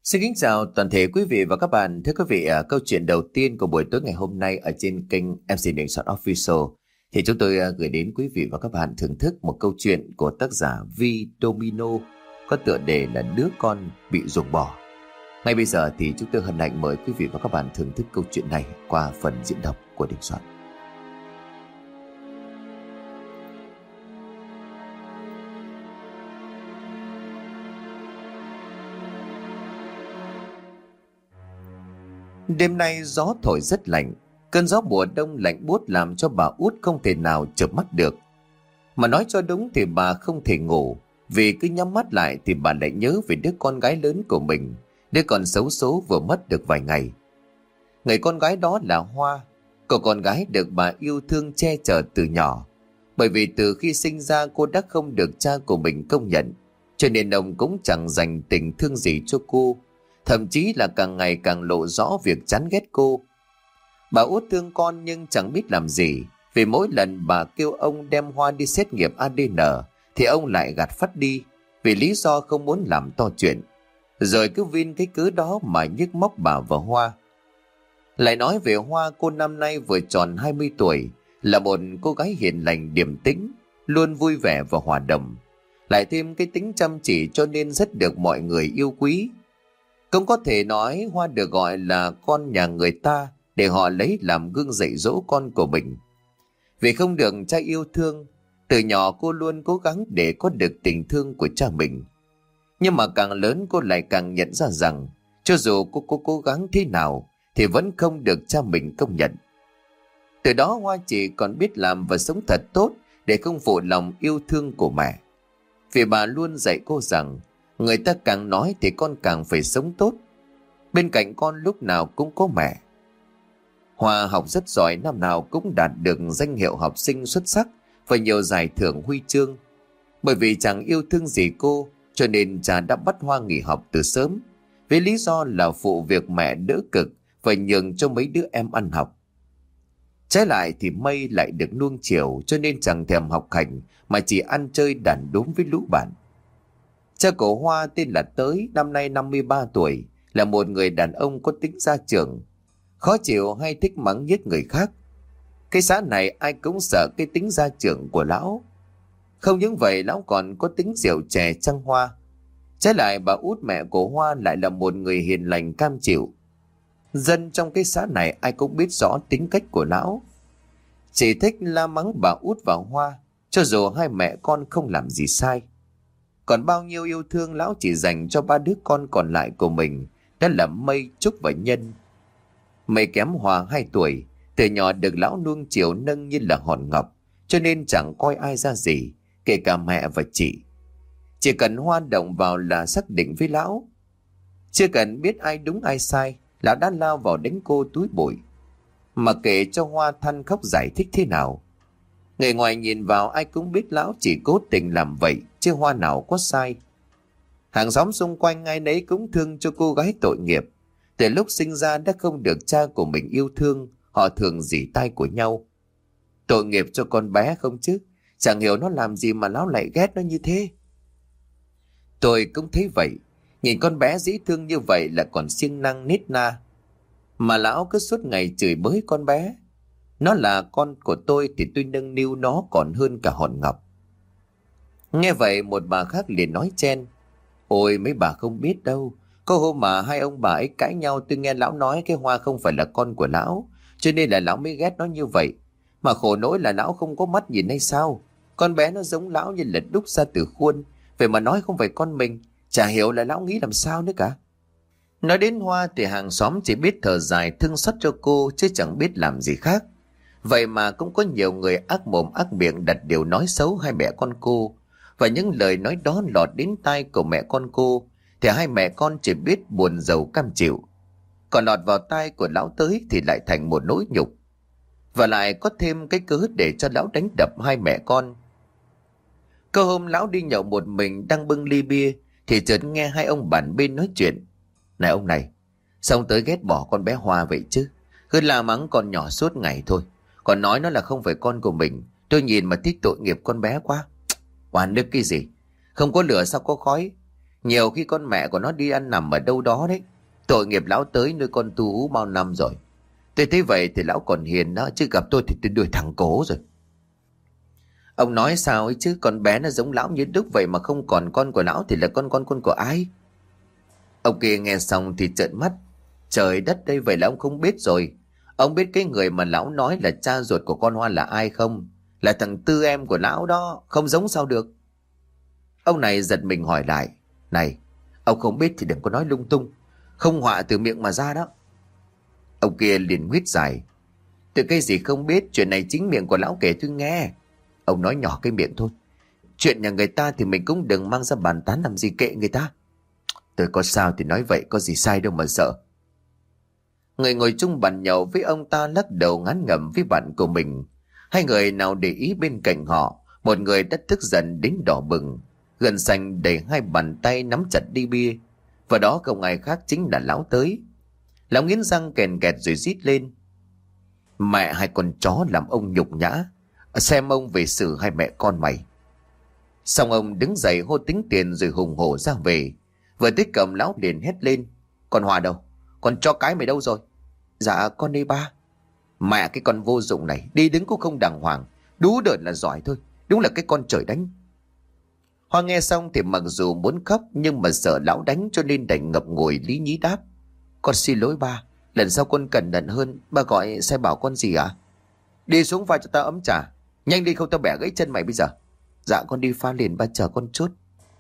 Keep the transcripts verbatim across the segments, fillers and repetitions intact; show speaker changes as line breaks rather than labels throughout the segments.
Xin kính chào toàn thể quý vị và các bạn. Thưa quý vị, à, câu chuyện đầu tiên của buổi tối ngày hôm nay ở trên kênh em xê Đình Soạn Official thì chúng tôi à, gửi đến quý vị và các bạn thưởng thức một câu chuyện của tác giả Vi Domino có tựa đề là Đứa con bị ruồng bỏ. Ngay bây giờ thì chúng tôi hân hạnh mời quý vị và các bạn thưởng thức câu chuyện này qua phần diễn đọc của Đình Soạn. Đêm nay gió thổi rất lạnh, cơn gió mùa đông lạnh buốt làm cho bà út không thể nào chợp mắt được. Mà nói cho đúng thì bà không thể ngủ, vì cứ nhắm mắt lại thì bà lại nhớ về đứa con gái lớn của mình, đứa con xấu số vừa mất được vài ngày. Người con gái đó là Hoa, cô con gái được bà yêu thương che chở từ nhỏ. Bởi vì từ khi sinh ra cô đã không được cha của mình công nhận, cho nên ông cũng chẳng dành tình thương gì cho cô. Thậm chí là càng ngày càng lộ rõ việc chán ghét cô. Bà út thương con nhưng chẳng biết làm gì, vì mỗi lần bà kêu ông đem Hoa đi xét nghiệm a đê en thì ông lại gạt phắt đi, vì lý do không muốn làm to chuyện. Rồi cứ vin cái cớ đó mà nhức móc bà và Hoa. Lại nói về Hoa, cô năm nay vừa tròn hai mươi tuổi, là một cô gái hiền lành điềm tĩnh, luôn vui vẻ và hòa đồng. Lại thêm cái tính chăm chỉ cho nên rất được mọi người yêu quý. Cũng có thể nói Hoa được gọi là con nhà người ta để họ lấy làm gương dạy dỗ con của mình. Vì không được cha yêu thương, từ nhỏ cô luôn cố gắng để có được tình thương của cha mình. Nhưng mà càng lớn cô lại càng nhận ra rằng cho dù cô có cố gắng thế nào thì vẫn không được cha mình công nhận. Từ đó Hoa chỉ còn biết làm và sống thật tốt để không phụ lòng yêu thương của mẹ. Vì bà luôn dạy cô rằng người ta càng nói thì con càng phải sống tốt. Bên cạnh con lúc nào cũng có mẹ. Hoa học rất giỏi, năm nào cũng đạt được danh hiệu học sinh xuất sắc và nhiều giải thưởng huy chương. Bởi vì chẳng yêu thương gì cô, cho nên cha đã bắt Hoa nghỉ học từ sớm, với lý do là phụ việc mẹ đỡ cực và nhường cho mấy đứa em ăn học. Trái lại thì Mây lại được nuông chiều, cho nên chẳng thèm học hành mà chỉ ăn chơi đàn đúm với lũ bạn. Cha của Hoa tên là Tới, năm nay năm mươi ba tuổi, là một người đàn ông có tính gia trưởng, khó chịu hay thích mắng nhiếc người khác. Cái xã này ai cũng sợ cái tính gia trưởng của lão. Không những vậy, lão còn có tính rượu chè trăng hoa. Trái lại bà út mẹ của Hoa lại là một người hiền lành cam chịu. Dân trong cái xã này ai cũng biết rõ tính cách của lão, chỉ thích la mắng bà út và Hoa, cho dù hai mẹ con không làm gì sai. Còn bao nhiêu yêu thương lão chỉ dành cho ba đứa con còn lại của mình, đó là Mây, Trúc và Nhân. Mây kém Hoa hai tuổi, từ nhỏ được lão nuông chiều nâng như là hòn ngọc, cho nên chẳng coi ai ra gì, kể cả mẹ và chị. Chỉ cần Hoa động vào là xác định với lão. Chưa cần biết ai đúng ai sai, lão đã lao vào đánh cô túi bụi. Mà kể cho Hoa than khóc giải thích thế nào, người ngoài nhìn vào ai cũng biết lão chỉ cố tình làm vậy, chứ Hoa nào có sai. Hàng xóm xung quanh ai nấy cũng thương cho cô gái tội nghiệp. Từ lúc sinh ra đã không được cha của mình yêu thương, họ thường rỉ tai của nhau. Tội nghiệp cho con bé không chứ, chẳng hiểu nó làm gì mà lão lại ghét nó như thế. Tôi cũng thấy vậy, nhìn con bé dễ thương như vậy là còn siêng năng nít na, mà lão cứ suốt ngày chửi bới con bé. Nó là con của tôi thì tôi nâng niu nó còn hơn cả hòn ngọc. Nghe vậy một bà khác liền nói chen: Ôi mấy bà không biết đâu, có hôm mà hai ông bà ấy cãi nhau, tôi nghe lão nói cái Hoa không phải là con của lão, cho nên là lão mới ghét nó như vậy. Mà khổ nỗi là lão không có mắt nhìn hay sao, con bé nó giống lão như là đúc ra từ khuôn, vậy mà nói không phải con mình, chả hiểu là lão nghĩ làm sao nữa cả. Nói đến Hoa thì hàng xóm chỉ biết thở dài thương xót cho cô, chứ chẳng biết làm gì khác. Vậy mà cũng có nhiều người ác mồm ác miệng đặt điều nói xấu hai mẹ con cô, và những lời nói đó lọt đến tai của mẹ con cô thì hai mẹ con chỉ biết buồn rầu cam chịu. Còn lọt vào tai của lão Tới thì lại thành một nỗi nhục, và lại có thêm cái cớ để cho lão đánh đập hai mẹ con. Cơ hôm lão đi nhậu một mình đang bưng ly bia thì chợt nghe hai ông bạn bên nói chuyện: Này ông này, sao ông Tới ghét bỏ con bé Hoa vậy chứ? Cứ la mắng con nhỏ suốt ngày thôi, còn nói nó là không phải con của mình. Tôi nhìn mà thích tội nghiệp con bé quá. Oan nước cái gì, không có lửa sao có khói. Nhiều khi con mẹ của nó đi ăn nằm ở đâu đó đấy. Tội nghiệp lão tới nơi con tu ú bao năm rồi. Tôi thấy vậy thì lão còn hiền đó, chứ gặp tôi thì tôi đuổi thẳng cổ rồi. Ông nói sao ấy chứ, con bé nó giống lão như đúc vậy mà không còn con của lão thì là con con con của ai? Ông kia nghe xong thì trợn mắt. Trời đất, đây vậy là ông không biết rồi. Ông biết cái người mà lão nói là cha ruột của con Hoa là ai không? Là thằng Tư em của lão đó, không giống sao được. Ông này giật mình hỏi lại. Này, ông không biết thì đừng có nói lung tung. Không họa từ miệng mà ra đó. Ông kia liền huýt dài. Từ cái gì không biết, chuyện này chính miệng của lão kể tôi nghe. Ông nói nhỏ cái miệng thôi. Chuyện nhà người ta thì mình cũng đừng mang ra bàn tán làm gì, kệ người ta. Tôi có sao thì nói vậy, có gì sai đâu mà sợ. Người ngồi chung bàn nhậu với ông ta lắc đầu ngán ngẩm với bạn của mình. Hai người nào để ý bên cạnh họ, một người đã tức giận đến đỏ bừng, gân xanh đẩy hai bàn tay nắm chặt đi bia. Và đó không ai khác chính là lão tới. Lão nghiến răng kèn kẹt rồi rít lên. Mẹ hai con chó làm ông nhục nhã. Xem ông về xử hai mẹ con mày. Xong ông đứng dậy hô tính tiền rồi hùng hổ ra về. Vừa tới cầm lão liền hét lên. Con Hòa đâu? Con chó cái mày đâu rồi? Dạ con đi ba. Mẹ cái con vô dụng này, đi đứng cũng không đàng hoàng. Đú đợt là giỏi thôi. Đúng là cái con trời đánh. Hoa nghe xong thì mặc dù muốn khóc nhưng mà sợ lão đánh cho nên đành ngập ngùi lý nhí đáp. Con xin lỗi ba, lần sau con cẩn thận hơn. Ba gọi sai bảo con gì ạ? Đi xuống pha cho tao ấm trà. Nhanh đi không tao bẻ gãy chân mày bây giờ. Dạ con đi pha liền, ba chờ con chút.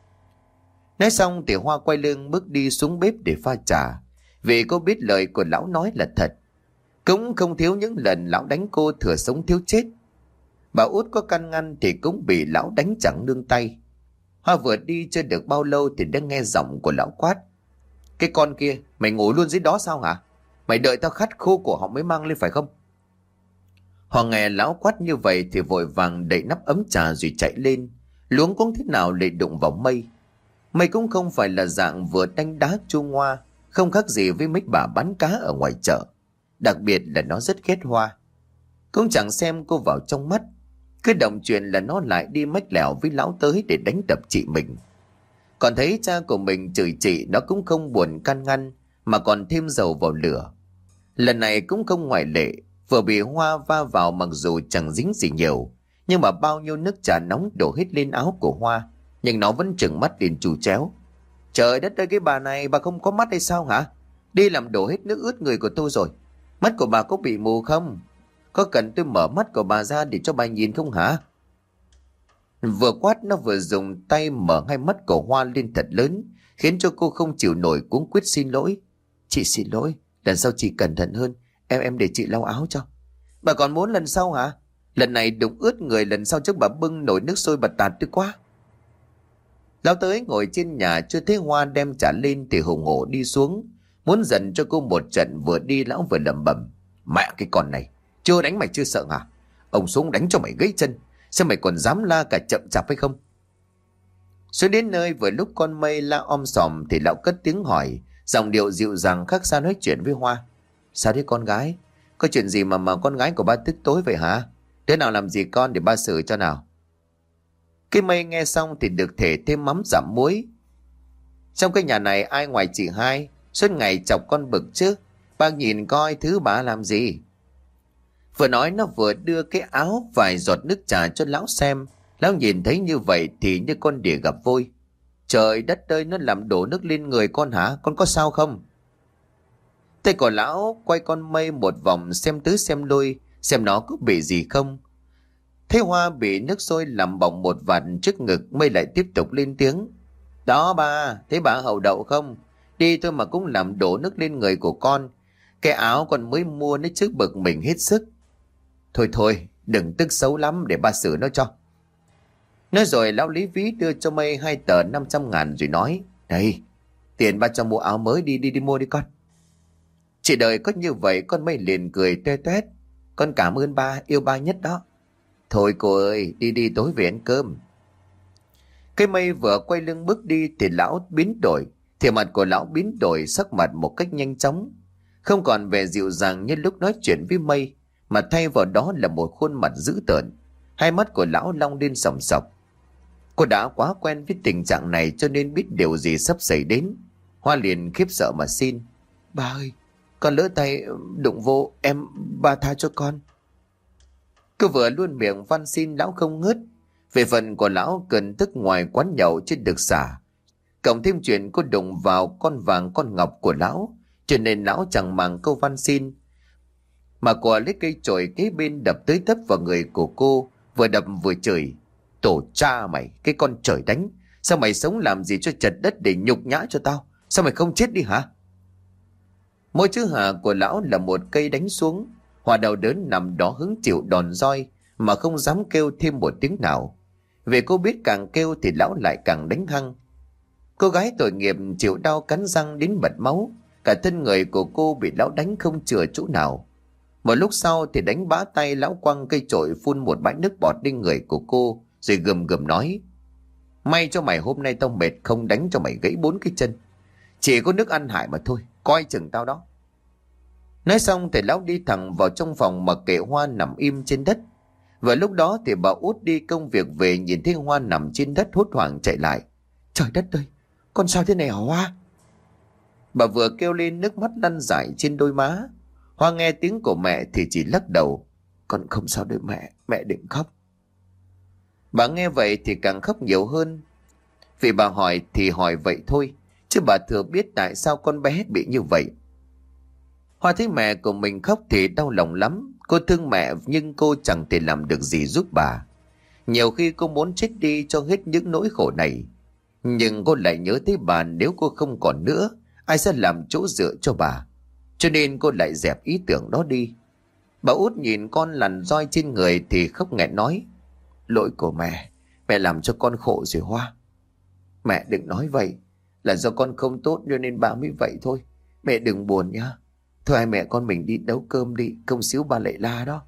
Nói xong thì Hoa quay lưng bước đi xuống bếp để pha trà. Vì cô biết lời của lão nói là thật. Cũng không thiếu những lần lão đánh cô thừa sống thiếu chết. Bà út có can ngăn thì cũng bị lão đánh chẳng nương tay. Hoa vừa đi chưa được bao lâu thì đã nghe giọng của lão quát. Cái con kia, mày ngồi luôn dưới đó sao hả? Mày đợi tao khát khô cổ họng mới mang lên phải không? Hoa nghe lão quát như vậy thì vội vàng đậy nắp ấm trà rồi chạy lên. Luống cũng thế nào lại đụng vào Mây. Mây cũng không phải là dạng vừa đánh đá chu Hoa, không khác gì với mấy bà bán cá ở ngoài chợ. Đặc biệt là nó rất ghét Hoa. Cũng chẳng xem cô vào trong mắt. Cứ động chuyện là nó lại đi mách lẻo với lão tới để đánh đập chị mình. Còn thấy cha của mình chửi chị, nó cũng không buồn can ngăn mà còn thêm dầu vào lửa. Lần này cũng không ngoại lệ. Vừa bị Hoa va vào mặc dù chẳng dính gì nhiều, nhưng mà bao nhiêu nước trà nóng đổ hết lên áo của Hoa. Nhưng nó vẫn trừng mắt liền trù chéo. Trời đất ơi, cái bà này bà không có mắt hay sao hả? Đi làm đổ hết nước ướt người của tôi rồi. Mắt của bà có bị mù không? Có cần tôi mở mắt của bà ra để cho bà nhìn không hả? Vừa quát nó vừa dùng tay mở hai mắt của Hoa lên thật lớn, khiến cho cô không chịu nổi cuống quýt xin lỗi. Chị xin lỗi, lần sau chị cẩn thận hơn. Em em để chị lau áo cho. Bà còn muốn lần sau hả? Lần này đụng ướt người, lần sau chắc bà bưng nồi nước sôi bà tạt tôi quá. Lão tới ngồi trên nhà chưa thấy Hoa đem trả lên thì hùng hổ đi xuống, muốn dần cho cô một trận. Vừa đi lão vừa lẩm bẩm. Mẹ cái con này, chưa đánh mày chưa sợ hả? Ông xuống đánh cho mày gãy chân, xem mày còn dám la cả chậm chạp hay không? Xuống đến nơi vừa lúc con Mây la om sòm thì lão cất tiếng hỏi, giọng điệu dịu dàng khác xa nói chuyện với Hoa. Sao thế con gái? Có chuyện gì mà mà con gái của ba tức tối vậy hả? Đứa nào làm gì con để ba xử cho nào? Cái Mây nghe xong thì được thể thêm mắm giảm muối. Trong cái nhà này ai ngoài chị hai suốt ngày chọc con bực chứ? Ba nhìn coi thứ bà làm gì. Vừa nói nó vừa đưa cái áo vài giọt nước trà cho lão xem. Lão nhìn thấy như vậy thì như con đỉa gặp vôi. Trời đất ơi, nó làm đổ nước lên người con hả? Con có sao không? Tay của lão quay con Mây một vòng xem tứ xem lui, xem nó có bị gì không. Thấy Hoa bị nước sôi làm bỏng một vạt trước ngực, Mây lại tiếp tục lên tiếng. Đó ba, thấy bà hậu đậu không? Đi thôi mà cũng làm đổ nước lên người của con. Cái áo con mới mua nó chứ bực mình hết sức. Thôi thôi, đừng tức xấu lắm để ba xử nó cho. Nói rồi lão lý ví đưa cho Mây hai tờ năm trăm ngàn rồi nói. Đây, tiền ba cho mua áo mới, đi đi đi mua đi con. Chỉ đợi có như vậy con Mây liền cười toe toét. Con cảm ơn ba, yêu ba nhất đó. Thôi cô ơi, đi đi tối về ăn cơm. Cái Mây vừa quay lưng bước đi thì lão biến đổi. Thì mặt của lão biến đổi sắc mặt một cách nhanh chóng. Không còn vẻ dịu dàng như lúc nói chuyện với Mây, mà thay vào đó là một khuôn mặt dữ tợn. Hai mắt của lão long lên sòng sọc. Cô đã quá quen với tình trạng này cho nên biết điều gì sắp xảy đến. Hoa liền khiếp sợ mà xin: "Ba ơi, con lỡ tay đụng vô, em ba tha cho con." Cứ vừa luôn miệng van xin lão không ngớt. Về phần của lão cần tức ngoài quán nhậu chưa được xả, cộng thêm chuyện cô đụng vào con vàng con ngọc của lão, cho nên lão chẳng màng câu van xin, mà quả lấy cây chổi kế bên đập tới tấp vào người của cô, vừa đập vừa chửi: "Tổ cha mày, cái con trời đánh, sao mày sống làm gì cho chật đất để nhục nhã cho tao? Sao mày không chết đi hả?" Mỗi chữ hà của lão là một cây đánh xuống. Hoa đau đớn nằm đó hứng chịu đòn roi mà không dám kêu thêm một tiếng nào, vì cô biết càng kêu thì lão lại càng đánh hăng. Cô gái tội nghiệp chịu đau cắn răng đến bật máu, cả thân người của cô bị lão đánh không chừa chỗ nào. Một lúc sau thì đánh bã tay, lão quăng cây chổi phun một bãi nước bọt lên người của cô, rồi gầm gầm nói: "May cho mày hôm nay tao mệt không đánh cho mày gãy bốn cái chân. Chỉ có nước ăn hại mà thôi, coi chừng tao đó." Nói xong thì lão đi thẳng vào trong phòng mà kệ Hoa nằm im trên đất. Và lúc đó thì bà Út đi công việc về nhìn thấy Hoa nằm trên đất hốt hoảng chạy lại: "Trời đất ơi, con sao thế này hả Hoa?" Bà vừa kêu lên nước mắt lăn rải trên đôi má. Hoa nghe tiếng của mẹ thì chỉ lắc đầu: "Con không sao đâu mẹ, mẹ đừng khóc." Bà nghe vậy thì càng khóc nhiều hơn. Vì bà hỏi thì hỏi vậy thôi, chứ bà thừa biết tại sao con bé bị như vậy. Hoa thấy mẹ của mình khóc thì đau lòng lắm. Cô thương mẹ nhưng cô chẳng thể làm được gì giúp bà. Nhiều khi cô muốn chết đi cho hết những nỗi khổ này, nhưng cô lại nhớ tới bà, nếu cô không còn nữa, ai sẽ làm chỗ dựa cho bà. Cho nên cô lại dẹp ý tưởng đó đi. Bà Út nhìn con lằn roi trên người thì khóc nghẹn nói: "Lỗi của mẹ, mẹ làm cho con khổ rồi Hoa." "Mẹ đừng nói vậy, là do con không tốt cho nên bà mới vậy thôi. Mẹ đừng buồn nhá. Thôi hai mẹ con mình đi nấu cơm đi, không xíu bà lại la đó."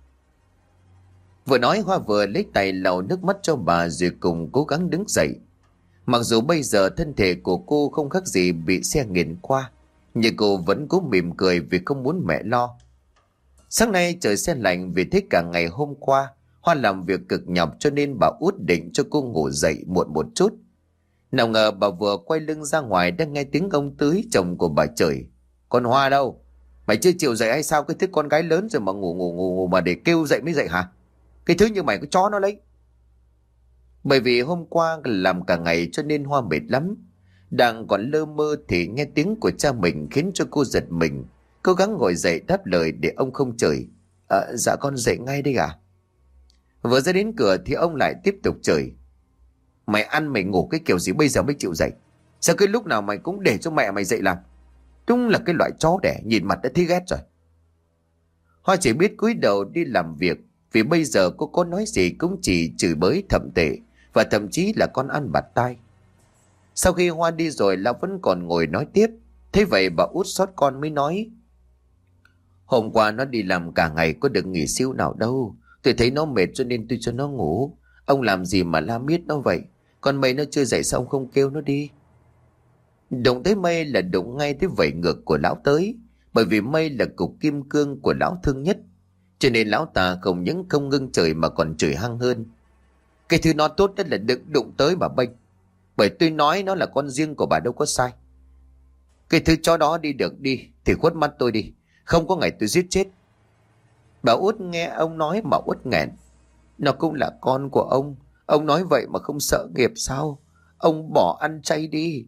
Vừa nói Hoa vừa lấy tay lau nước mắt cho bà rồi cùng cố gắng đứng dậy. Mặc dù bây giờ thân thể của cô không khác gì bị xe nghiền qua, nhưng cô vẫn cố mỉm cười vì không muốn mẹ lo. Sáng nay trời se lạnh vì thế cả ngày hôm qua Hoa làm việc cực nhọc, cho nên bà Út định cho cô ngủ dậy muộn một chút. Nào ngờ bà vừa quay lưng ra ngoài đã nghe tiếng ông Tưới, chồng của bà chửi: "Con Hoa đâu? Mày chưa chịu dậy hay sao? Cái thứ con gái lớn rồi mà ngủ ngủ ngủ, ngủ mà để kêu dậy mới dậy hả? Cái thứ như mày có chó nó lấy." Bởi vì hôm qua làm cả ngày cho nên Hoa mệt lắm. Đang còn lơ mơ thì nghe tiếng của cha mình khiến cho cô giật mình. Cố gắng ngồi dậy đáp lời để ông không chửi: "À, dạ con dậy ngay đây à?" Vừa ra đến cửa thì ông lại tiếp tục chửi: "Mày ăn mày ngủ cái kiểu gì bây giờ mới chịu dậy? Sao cái lúc nào mày cũng để cho mẹ mày dậy làm? Đúng là cái loại chó đẻ, nhìn mặt đã thấy ghét rồi." Hoa chỉ biết cúi đầu đi làm việc, vì bây giờ cô có nói gì cũng chỉ chửi bới thậm tệ, và thậm chí là con ăn bạt tai. Sau khi Hoa đi rồi, lão vẫn còn ngồi nói tiếp. Thế vậy bà Út xót con mới nói: "Hôm qua nó đi làm cả ngày có được nghỉ xíu nào đâu. Tôi thấy nó mệt cho nên tôi cho nó ngủ. Ông làm gì mà la miết nó vậy? Con mày nó chưa dậy sao ông không kêu nó đi?" Đụng tới Mây là đụng ngay tới vẩy ngược của lão tới. Bởi vì Mây là cục kim cương của lão thương nhất, cho nên lão ta không những không ngưng trời mà còn chửi hăng hơn: "Cái thứ nó tốt nhất là đừng đụng tới bà Bênh. Bởi tôi nói nó là con riêng của bà đâu có sai. Cái thứ chó đó đi được đi thì khuất mắt tôi đi, không có ngày tôi giết chết." Bà Út nghe ông nói mà uất nghẹn: "Nó cũng là con của ông. Ông nói vậy mà không sợ nghiệp sao? Ông bỏ ăn chay đi."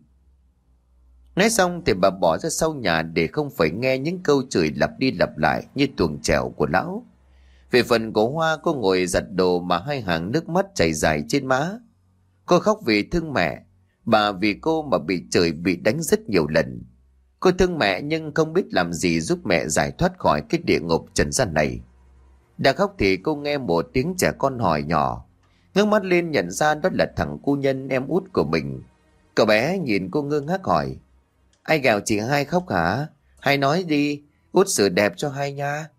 Nói xong thì bà bỏ ra sau nhà để không phải nghe những câu chửi lặp đi lặp lại như tuồng trèo của lão. Về phần của Hoa, cô ngồi giặt đồ mà hai hàng nước mắt chảy dài trên má. Cô khóc vì thương mẹ, bà vì cô mà bị chửi bị đánh rất nhiều lần. Cô thương mẹ nhưng không biết làm gì giúp mẹ giải thoát khỏi cái địa ngục trần gian này. Đang khóc thì cô nghe một tiếng trẻ con hỏi nhỏ. Ngước mắt lên nhận ra đó là thằng cu Nhân, em út của mình. Cậu bé nhìn cô ngơ ngác hỏi: "Ai gào chị hai khóc hả? Hai nói đi, út sửa đẹp cho hai nha."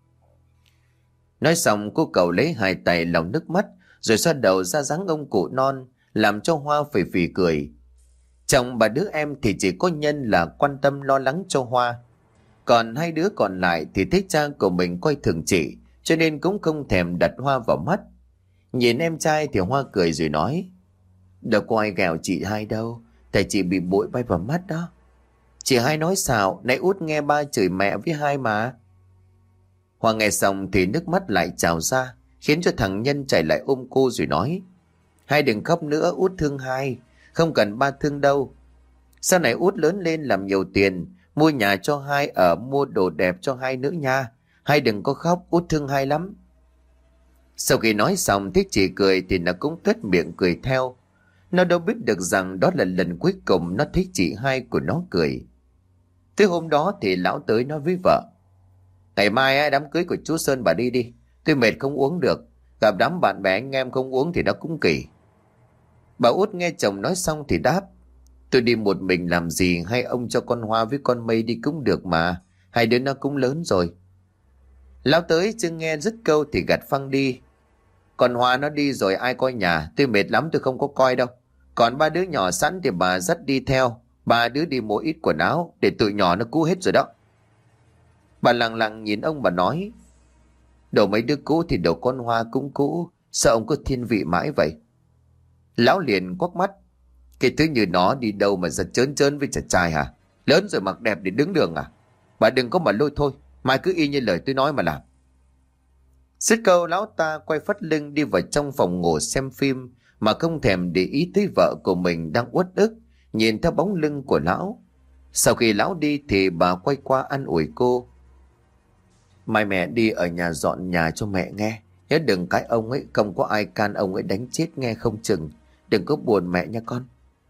Nói xong cô cậu lấy hai tay lau nước mắt, rồi xoa đầu ra dáng ông cụ non, làm cho Hoa phì phì cười. Chồng bà đứa em thì chỉ có Nhân là quan tâm lo lắng cho Hoa. Còn hai đứa còn lại thì thấy cha của mình coi thường chị, cho nên cũng không thèm đặt Hoa vào mắt. Nhìn em trai thì Hoa cười rồi nói: Đâu có ai ghẹo chị hai đâu. Tại chị bị bụi bay vào mắt đó. Chị hai nói xạo, nãy út nghe ba chửi mẹ với hai mà. Hoa nghe xong thì nước mắt lại trào ra, khiến cho thằng Nhân chạy lại ôm cô rồi nói: Hai đừng khóc nữa, út thương hai. Không cần ba thương đâu. Sau này út lớn lên làm nhiều tiền, mua nhà cho hai ở, mua đồ đẹp cho hai nữa nha. Hai đừng có khóc, út thương hai lắm. Sau khi nói xong Thích Chỉ cười thì nó cũng tuét miệng cười theo. Nó đâu biết được rằng đó là lần cuối cùng nó thấy chị hai của nó cười. Tới hôm đó thì lão tới nói với vợ: Ngày mai đám cưới của chú Sơn bà đi đi. Tôi mệt không uống được. Gặp đám bạn bè anh em không uống thì nó cũng kỳ. Bà Út nghe chồng nói xong thì đáp: Tôi đi một mình làm gì, hay ông cho con Hoa với con Mây đi cũng được mà. Hai đứa nó cũng lớn rồi. Lão tới chưa nghe dứt câu thì gạt phăng đi: Con Hoa nó đi rồi ai coi nhà. Tôi mệt lắm, tôi không có coi đâu. Còn ba đứa nhỏ sẵn thì bà dắt đi theo. Ba đứa đi mua ít quần áo, để tụi nhỏ nó cũ hết rồi đó. Bà lặng lặng nhìn ông bà nói: Đồ mấy đứa cũ thì đồ con Hoa cũng cũ. Sao ông cứ thiên vị mãi vậy? Lão liền quắc mắt: Cái thứ như nó đi đâu mà giật trơn trơn với chặt trai hả? Lớn rồi mặc đẹp để đứng đường à? Bà đừng có mà lôi thôi. Mai cứ y như lời tôi nói mà làm. Dứt câu lão ta quay phắt lưng đi vào trong phòng ngủ xem phim, mà không thèm để ý tới vợ của mình đang uất ức nhìn theo bóng lưng của lão. Sau khi lão đi thì bà quay qua an ủi cô: Mai mẹ đi ở nhà dọn nhà cho mẹ nghe. Nhớ đừng cái ông ấy, không có ai can ông ấy đánh chết nghe không chừng. Đừng có buồn mẹ nha con.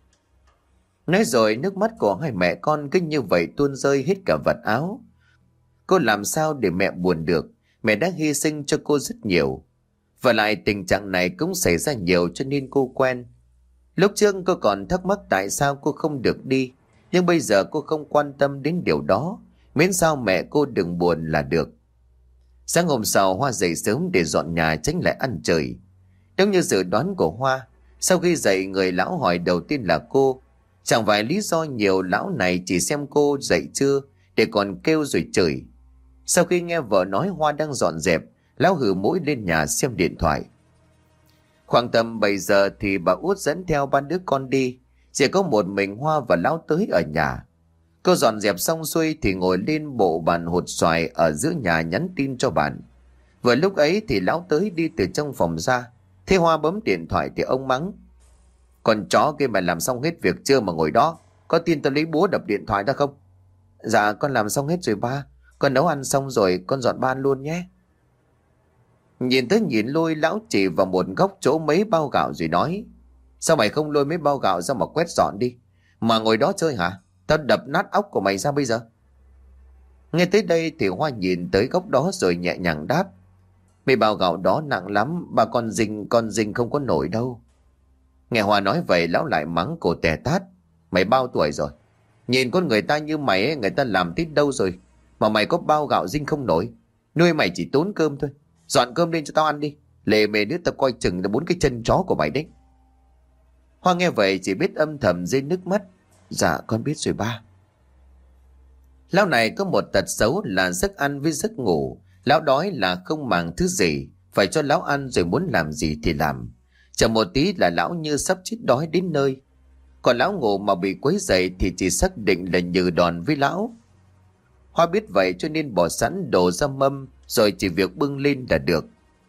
Nói rồi nước mắt của hai mẹ con cứ như vậy tuôn rơi hết cả vạt áo. Cô làm sao để mẹ buồn được? Mẹ đã hy sinh cho cô rất nhiều. Và lại tình trạng này cũng xảy ra nhiều cho nên cô quen. Lúc trước cô còn thắc mắc tại sao cô không được đi. Nhưng bây giờ cô không quan tâm đến điều đó. Miễn sao mẹ cô đừng buồn là được. Sáng hôm sau Hoa dậy sớm để dọn nhà tránh lại ăn trời. Đúng như dự đoán của Hoa, sau khi dậy người lão hỏi đầu tiên là cô. Chẳng phải lý do nhiều, lão này chỉ xem cô dậy chưa để còn kêu rồi chửi. Sau khi nghe vợ nói Hoa đang dọn dẹp, lão hừ mũi lên nhà xem điện thoại. Khoảng tầm bảy giờ thì bà Út dẫn theo ba đứa con đi. Chỉ có một mình Hoa và lão tới ở nhà. Cô dọn dẹp xong xuôi thì ngồi lên bộ bàn hột xoài ở giữa nhà nhắn tin cho bạn. Vừa lúc ấy thì lão tới đi từ trong phòng ra. Thế Hoa bấm điện thoại thì ông mắng: Con chó kia mày làm xong hết việc chưa mà ngồi đó? Có tin tao lấy búa đập điện thoại đó không? Dạ con làm xong hết rồi ba. Con nấu ăn xong rồi, con dọn ban luôn nhé. Nhìn tới nhìn lui, lão chỉ vào một góc chỗ mấy bao gạo rồi nói: Sao mày không lôi mấy bao gạo ra mà quét dọn đi? Mà ngồi đó chơi hả? Tao đập nát óc của mày ra bây giờ. Nghe tới đây thì Hoa nhìn tới góc đó rồi nhẹ nhàng đáp: Mấy bao gạo đó nặng lắm, bà con Dinh con Dinh không có nổi đâu. Nghe Hoa nói vậy lão lại mắng cô tè tát: Mày bao tuổi rồi? Nhìn con người ta như mày ấy, người ta làm tít đâu rồi mà mày có bao gạo Dinh không nổi? Nuôi mày chỉ tốn cơm thôi. Dọn cơm lên cho tao ăn đi. Lề mề nữa tao coi chừng là bốn cái chân chó của mày đấy. Hoa nghe vậy chỉ biết âm thầm rơi nước mắt. Dạ con biết rồi ba. Lão này có một tật xấu là giấc ăn với giấc ngủ. Lão đói là không màng thứ gì, phải cho lão ăn rồi muốn làm gì thì làm. Chẳng một tí là lão như sắp chết đói đến nơi. Còn lão ngủ mà bị quấy dậy thì chỉ xác định là nhừ đòn với lão. Hoa biết vậy cho nên bỏ sẵn đồ ra mâm rồi chỉ việc bưng lên là được.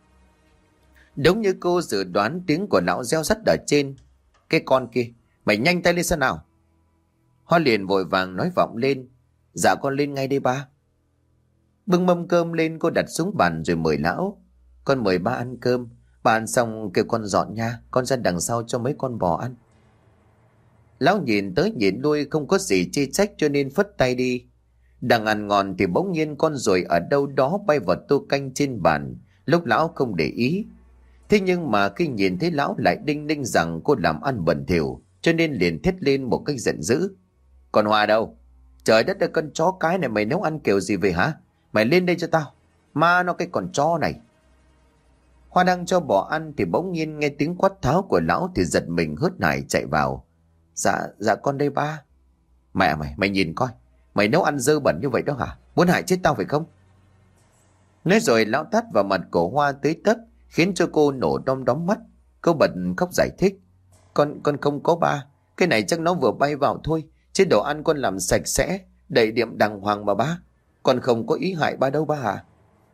Đúng như cô dự đoán, tiếng của lão reo rắt ở trên: Cái con kia, mày nhanh tay lên xem nào. Hoa liền vội vàng nói vọng lên: Dạ con lên ngay đây ba. Bưng mâm cơm lên, cô đặt xuống bàn rồi mời lão: Con mời ba ăn cơm. Ba ăn xong kêu con dọn nha, con ra đằng sau cho mấy con bò ăn. Lão nhìn tới nhìn lui không có gì chê trách cho nên phất tay đi. Đang ăn ngon thì bỗng nhiên con ruồi ở đâu đó bay vào tô canh trên bàn. Lúc lão không để ý. Thế nhưng mà khi nhìn thấy lão lại đinh ninh rằng cô làm ăn bẩn thỉu, cho nên liền thét lên một cách giận dữ: Còn Hòa đâu? Trời đất ơi, con chó cái này mày nấu ăn kiểu gì vậy hả? Mày lên đây cho tao. Ma nó cái con chó này. Hoa đang cho bò ăn thì bỗng nhiên nghe tiếng quát tháo của lão thì giật mình hớt hải chạy vào. Dạ, dạ con đây ba. Mẹ mày, mày nhìn coi. Mày nấu ăn dơ bẩn như vậy đó hả? Muốn hại chết tao phải không? Nói rồi lão tát vào mặt của Hoa tới tấp, khiến cho cô nổ đom đóm mắt. Cô bật khóc giải thích:
Con con không có ba. Cái này chắc nó vừa bay vào thôi. Chứ đồ ăn con làm sạch sẽ, đầy điểm đàng hoàng mà ba. Con không có ý hại ba đâu ba à.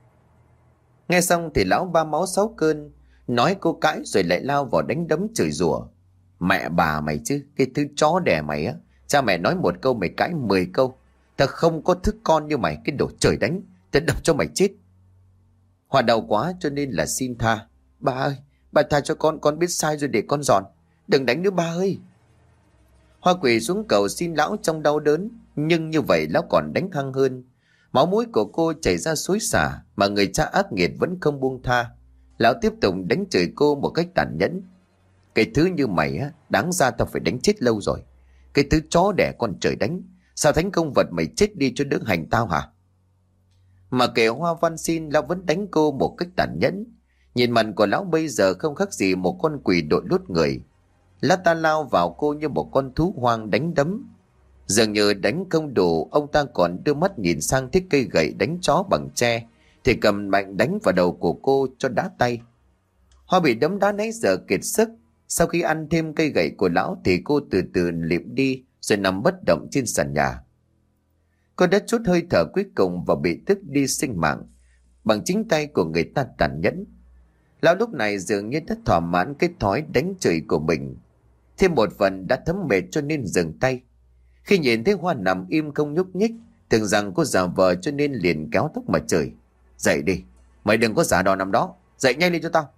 Nghe xong thì lão ba máu sáu cơn, nói cô cãi rồi lại lao vào đánh đấm chửi rủa. Mẹ bà mày chứ, cái thứ chó đẻ mày á. Cha mẹ nói một câu mày cãi mười câu. Ta không có thức con như mày, cái đồ trời đánh. Ta đập cho mày chết. Hoa đau quá cho nên là xin tha.
Ba ơi, ba tha cho con, con biết sai rồi để con dọn. Đừng đánh nữa ba ơi.
Hoa quỳ xuống cầu xin lão trong đau đớn, nhưng như vậy lão còn đánh hăng hơn. Máu mũi của cô chảy ra xối xả, mà người cha ác nghiệt vẫn không buông tha. Lão tiếp tục đánh chửi cô một cách tàn nhẫn. Cái thứ như mày á, đáng ra tao phải đánh chết lâu rồi. Cái thứ chó đẻ con trời đánh, sao thánh công vật mày chết đi cho đỡ hành tao hả? Mà kể Hoa van xin, lão vẫn đánh cô một cách tàn nhẫn. Nhìn mặt của lão bây giờ không khác gì một con quỷ đội lốt người. Lão ta lao vào cô như một con thú hoang đánh đấm. Dường như đánh không đủ, ông ta còn đưa mắt nhìn sang thiết cây gậy đánh chó bằng tre, thì cầm mạnh đánh vào đầu của cô cho đá tay. Hoa bị đấm đá nãy giờ kiệt sức. Sau khi ăn thêm cây gậy của lão thì cô từ từ liệm đi, rồi nằm bất động trên sàn nhà. Cô đã chút hơi thở cuối cùng và bị tức đi sinh mạng bằng chính tay của người ta tàn nhẫn. Lão lúc này dường như đã thỏa mãn cái thói đánh chửi của mình. Thêm một phần đã thấm mệt cho nên dừng tay. Khi nhìn thấy Hoa nằm im không nhúc nhích, tưởng rằng cô giả vờ cho nên liền kéo tóc mà chửi. Dậy đi, mày đừng có giả đò nằm đó, dậy nhanh lên cho tao.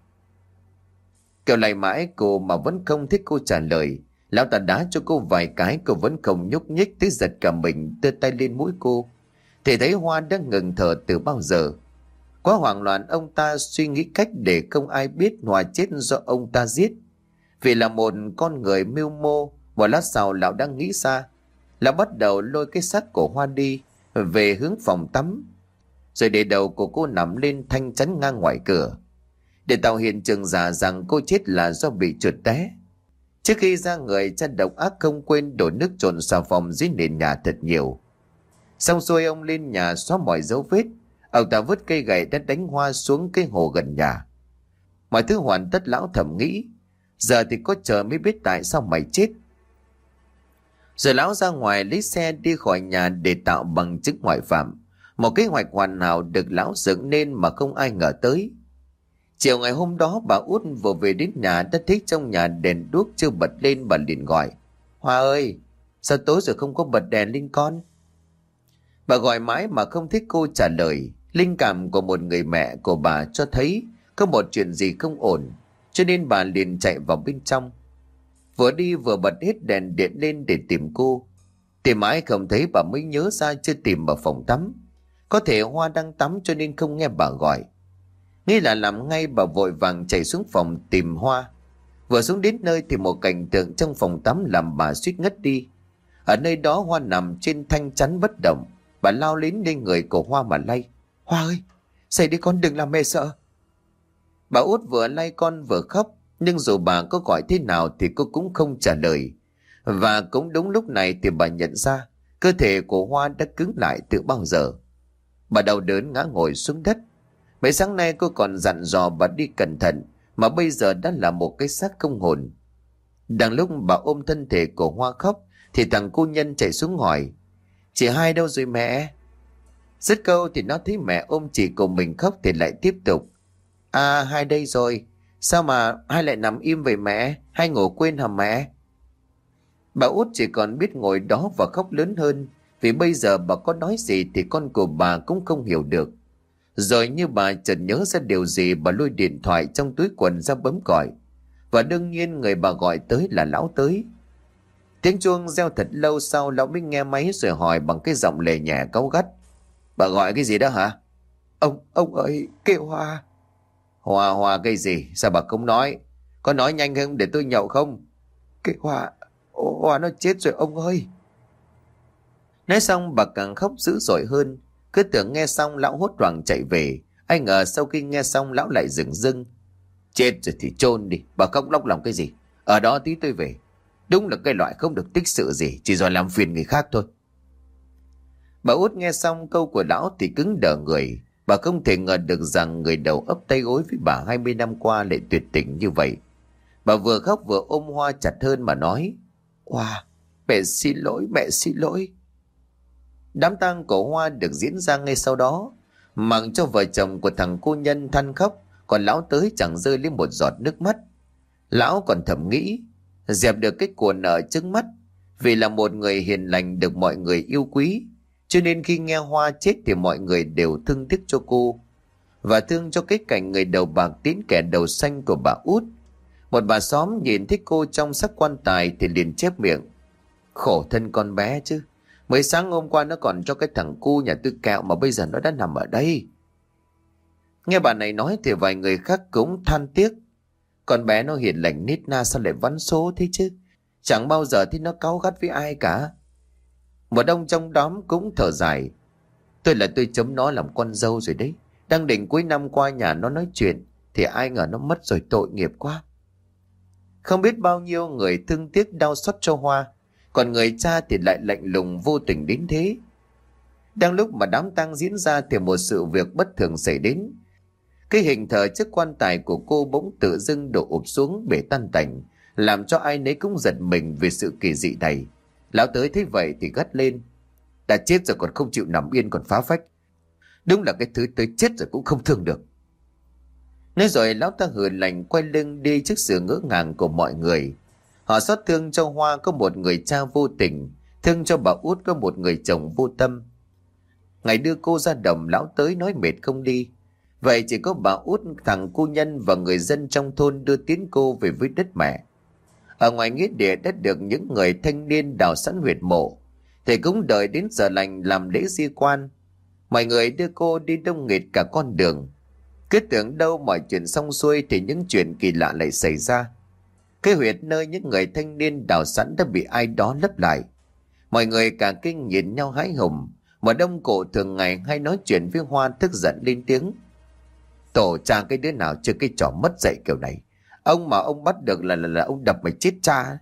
Kêu lại mãi cô mà vẫn không thích cô trả lời. Lão ta đá cho cô vài cái, cô vẫn không nhúc nhích, tới giật cả mình đưa tay lên mũi cô. Thì thấy Hoa đã ngừng thở từ bao giờ. Quá hoảng loạn, ông ta suy nghĩ cách để không ai biết Hoa chết do ông ta giết. Vì là một con người mưu mô, một lát sau lão đang nghĩ ra. Lão bắt đầu lôi cái xác của Hoa đi về hướng phòng tắm, rồi để đầu của cô nằm lên thanh chắn ngang ngoài cửa, để tạo hiện trường giả rằng cô chết là do bị trượt té. Trước khi ra người, cha độc ác không quên đổ nước trộn xà phòng dưới nền nhà thật nhiều. Xong xuôi ông lên nhà xóa mọi dấu vết. Ông ta vứt cây gậy đã đánh Hoa xuống cái hồ gần nhà. Mọi thứ hoàn tất, lão thầm nghĩ, giờ thì có chờ mới biết tại sao mày chết. Rồi lão ra ngoài lấy xe đi khỏi nhà để tạo bằng chứng ngoại phạm. Một kế hoạch hoàn hảo được lão dựng nên mà không ai ngờ tới. Chiều ngày hôm đó, bà Út vừa về đến nhà đã thấy trong nhà đèn đuốc chưa bật lên. Bà liền gọi: Hoa ơi, sao tối rồi không có bật đèn lên con? Bà gọi mãi mà không thích cô trả lời. Linh cảm của một người mẹ của bà cho thấy có một chuyện gì không ổn, cho nên bà liền chạy vào bên trong. Vừa đi vừa bật hết đèn điện lên để tìm cô. Tìm mãi không thấy, bà mới nhớ ra chưa tìm ở phòng tắm. Có thể Hoa đang tắm cho nên không nghe bà gọi. Nghĩ là làm ngay, bà vội vàng chạy xuống phòng tìm Hoa. Vừa xuống đến nơi thì một cảnh tượng trong phòng tắm làm bà suýt ngất đi. Ở nơi đó Hoa nằm trên thanh chắn bất động. Bà lao đến lên người của Hoa mà lay: Hoa ơi, dậy đi con, đừng làm mẹ sợ. Bà Út vừa lay con vừa khóc, nhưng dù bà có gọi thế nào thì cô cũng không trả lời. Và cũng đúng lúc này thì bà nhận ra cơ thể của Hoa đã cứng lại từ bao giờ. Bà đau đớn ngã ngồi xuống đất. Mấy sáng nay cô còn dặn dò bà đi cẩn thận, mà bây giờ đã là một cái xác không hồn. Đang lúc bà ôm thân thể của Hoa khóc thì thằng cô Nhân chạy xuống hỏi: Chị Hai đâu rồi mẹ? Dứt câu thì nó thấy mẹ ôm chị của mình khóc thì lại tiếp tục: À, Hai đây rồi. Sao mà Hai lại nằm im vậy mẹ? Hai ngủ quên hả mẹ? Bà Út chỉ còn biết ngồi đó và khóc lớn hơn, vì bây giờ bà có nói gì thì con của bà cũng không hiểu được. Rồi như bà chợt nhớ ra điều gì, bà lôi điện thoại trong túi quần ra bấm gọi. Và đương nhiên người bà gọi tới là lão tới. Tiếng chuông reo thật lâu sau lão mới nghe máy rồi hỏi bằng cái giọng lè nhẹ cáu gắt: Bà gọi cái gì đó hả?
Ông, ông ơi, kêu Hoa.
Hoa, Hoa cái gì? Sao bà không nói? Có nói nhanh không để tôi nhậu không?
Cái Hoa, Hoa nó chết rồi ông ơi.
Nói xong bà càng khóc dữ dội hơn. Cứ tưởng nghe xong lão hốt hoảng chạy về, ai ngờ sau khi nghe xong lão lại dừng dưng. Chết rồi thì chôn đi, bà khóc lóc lòng cái gì? Ở đó tí tôi về. Đúng là cái loại không được tích sự gì, chỉ rồi làm phiền người khác thôi. Bà Út nghe xong câu của lão thì cứng đờ người. Bà không thể ngờ được rằng người đầu ấp tay gối với bà hai mươi năm qua lại tuyệt tình như vậy. Bà vừa khóc vừa ôm Hoa chặt hơn mà nói: Hoa, mẹ xin lỗi, mẹ xin lỗi. Đám tang của Hoa được diễn ra ngay sau đó, mặc cho vợ chồng của thằng cô Nhân than khóc, còn lão tới chẳng rơi lên một giọt nước mắt. Lão còn thầm nghĩ dẹp được cái của nợ trước mắt, vì là một người hiền lành được mọi người yêu quý, cho nên khi nghe Hoa chết thì mọi người đều thương tiếc cho cô, và thương cho cái cảnh người đầu bạc tiến kẻ đầu xanh của bà út. Một bà xóm nhìn thấy cô trong xác quan tài thì liền chép miệng: Khổ thân con bé chứ, mới sáng hôm qua nó còn cho cái thằng cu nhà Tư kẹo mà bây giờ nó đã nằm ở đây. Nghe bà này nói thì vài người khác cũng than tiếc: Con bé nó hiền lành nít na sao lại vắn số thế chứ, chẳng bao giờ thấy nó cáu gắt với ai cả. Một ông trong đám cũng thở dài: Tôi là tôi chấm nó làm con dâu rồi đấy, đang định cuối năm qua nhà nó nói chuyện thì ai ngờ nó mất rồi, tội nghiệp quá. Không biết bao nhiêu người thương tiếc đau xót cho Hoa, còn người cha thì lại lạnh lùng vô tình đến thế. Đang lúc mà đám tang diễn ra thì một sự việc bất thường xảy đến. Cái hình thờ trước quan tài của cô bỗng tự dưng đổ ụp xuống bể tan tành, làm cho ai nấy cũng giật mình về sự kỳ dị này. Lão tới thấy vậy thì gắt lên: Đã chết rồi còn không chịu nằm yên còn phá phách, đúng là cái thứ tới chết rồi cũng không thương được. Nói rồi lão ta hừ lạnh quay lưng đi trước sự ngỡ ngàng của mọi người. Họ xót thương cho Hoa có một người cha vô tình, thương cho bà út có một người chồng vô tâm. Ngày đưa cô ra đồng, lão tới nói mệt không đi, vậy chỉ có bà út, thằng cô Nhân và người dân trong thôn đưa tiến cô về với đất mẹ. Ở ngoài nghĩa địa đã được những người thanh niên đào sẵn huyệt mộ, thì cũng đợi đến giờ lành làm lễ di quan. Mọi người đưa cô đi đông nghịt cả con đường. Cứ tưởng đâu mọi chuyện xong xuôi thì những chuyện kỳ lạ lại xảy ra. Cái huyệt nơi những người thanh niên đào sẵn đã bị ai đó lấp lại. Mọi người cả kinh nhìn nhau hãi hùng, mà đông cổ thường ngày hay nói chuyện với Hoa tức giận lên tiếng: Tổ cha cái đứa nào chơi cái trò mất dạy kiểu này, ông mà ông bắt được là là, là ông đập mày chết cha.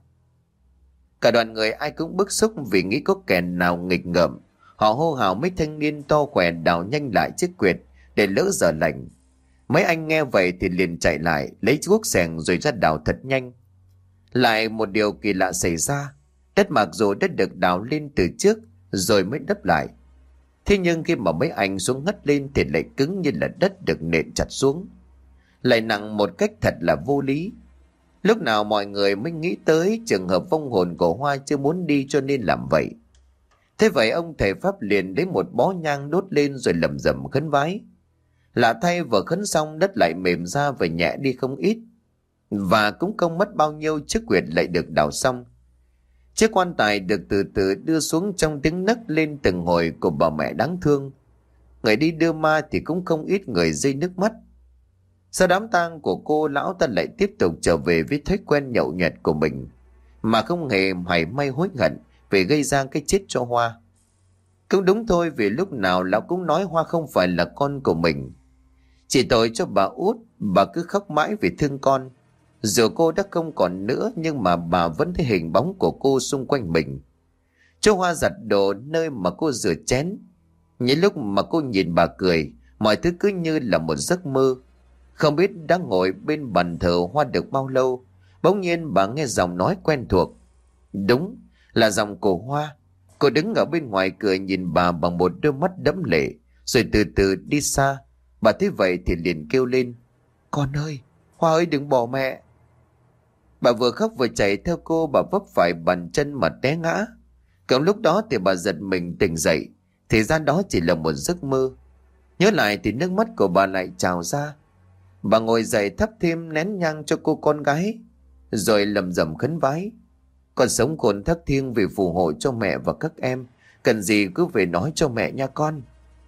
Cả đoàn người ai cũng bức xúc vì nghĩ có kẻ nào nghịch ngợm. Họ hô hào mấy thanh niên to khỏe đào nhanh lại chiếc quyệt để lỡ giờ lành. Mấy anh nghe vậy thì liền chạy lại lấy cuốc xẻng rồi ra đào thật nhanh. Lại một điều kỳ lạ xảy ra, đất mặc dù đã được đào lên từ trước rồi mới đắp lại, thế nhưng khi mà mấy anh xuống ngất lên thì lại cứng như là đất được nện chặt xuống, lại nặng một cách thật là vô lý. Lúc nào mọi người mới nghĩ tới trường hợp vong hồn của Hoa chưa muốn đi cho nên làm vậy. Thế vậy ông thầy pháp liền lấy một bó nhang đốt lên rồi lẩm rẩm khấn vái. Lạ thay vừa khấn xong đất lại mềm ra và nhẹ đi không ít, và cũng không mất bao nhiêu chiếc quyệt lại được đào xong. Chiếc quan tài được từ từ đưa xuống trong tiếng nấc lên từng hồi của bà mẹ đáng thương. Người đi đưa ma thì cũng không ít người rơi nước mắt. Sau đám tang của cô, lão ta lại tiếp tục trở về với thói quen nhậu nhẹt của mình, mà không hề mảy may hối hận về gây ra cái chết cho Hoa. Cũng đúng thôi, vì lúc nào lão cũng nói Hoa không phải là con của mình. Chỉ tội cho bà út, bà cứ khóc mãi vì thương con. Dù cô đã không còn nữa nhưng mà bà vẫn thấy hình bóng của cô xung quanh mình. Cho Hoa giặt đồ nơi mà cô rửa chén. Những lúc mà cô nhìn bà cười, mọi thứ cứ như là một giấc mơ. Không biết đã ngồi bên bàn thờ Hoa được bao lâu, bỗng nhiên bà nghe giọng nói quen thuộc. Đúng là giọng của Hoa. Cô đứng ở bên ngoài cười nhìn bà bằng một đôi mắt đẫm lệ, rồi từ từ đi xa. Bà thấy vậy thì liền kêu lên: Con ơi, Hoa ơi, đừng bỏ mẹ. Bà vừa khóc vừa chạy theo cô, bà vấp phải bàn chân mà té ngã. Cộng lúc đó thì bà giật mình tỉnh dậy, thì ra đó chỉ là một giấc mơ. Nhớ lại thì nước mắt của bà lại trào ra. Bà ngồi dậy thắp thêm nén nhang cho cô con gái, rồi lầm rầm khấn vái: Con sống khôn thác thiêng vì phù hộ cho mẹ và các em, cần gì cứ về nói cho mẹ nha con.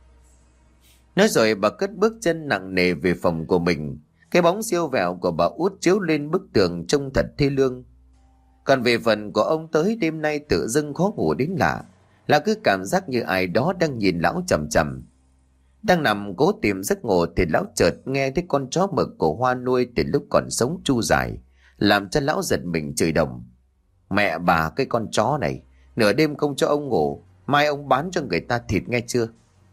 Nói rồi bà cất bước chân nặng nề về phòng của mình. Cái bóng siêu vẹo của bà út chiếu lên bức tường trông thật thê lương. Còn về phần của ông tới, đêm nay tự dưng khó ngủ đến lạ, là cứ cảm giác như ai đó đang nhìn lão chằm chằm. Đang nằm cố tìm giấc ngủ thì lão chợt nghe thấy con chó mực của Hoa nuôi từ lúc còn sống chu dài, làm cho lão giật mình chửi đồng: Mẹ bà cái con chó này, nửa đêm không cho ông ngủ, mai ông bán cho người ta thịt nghe chưa.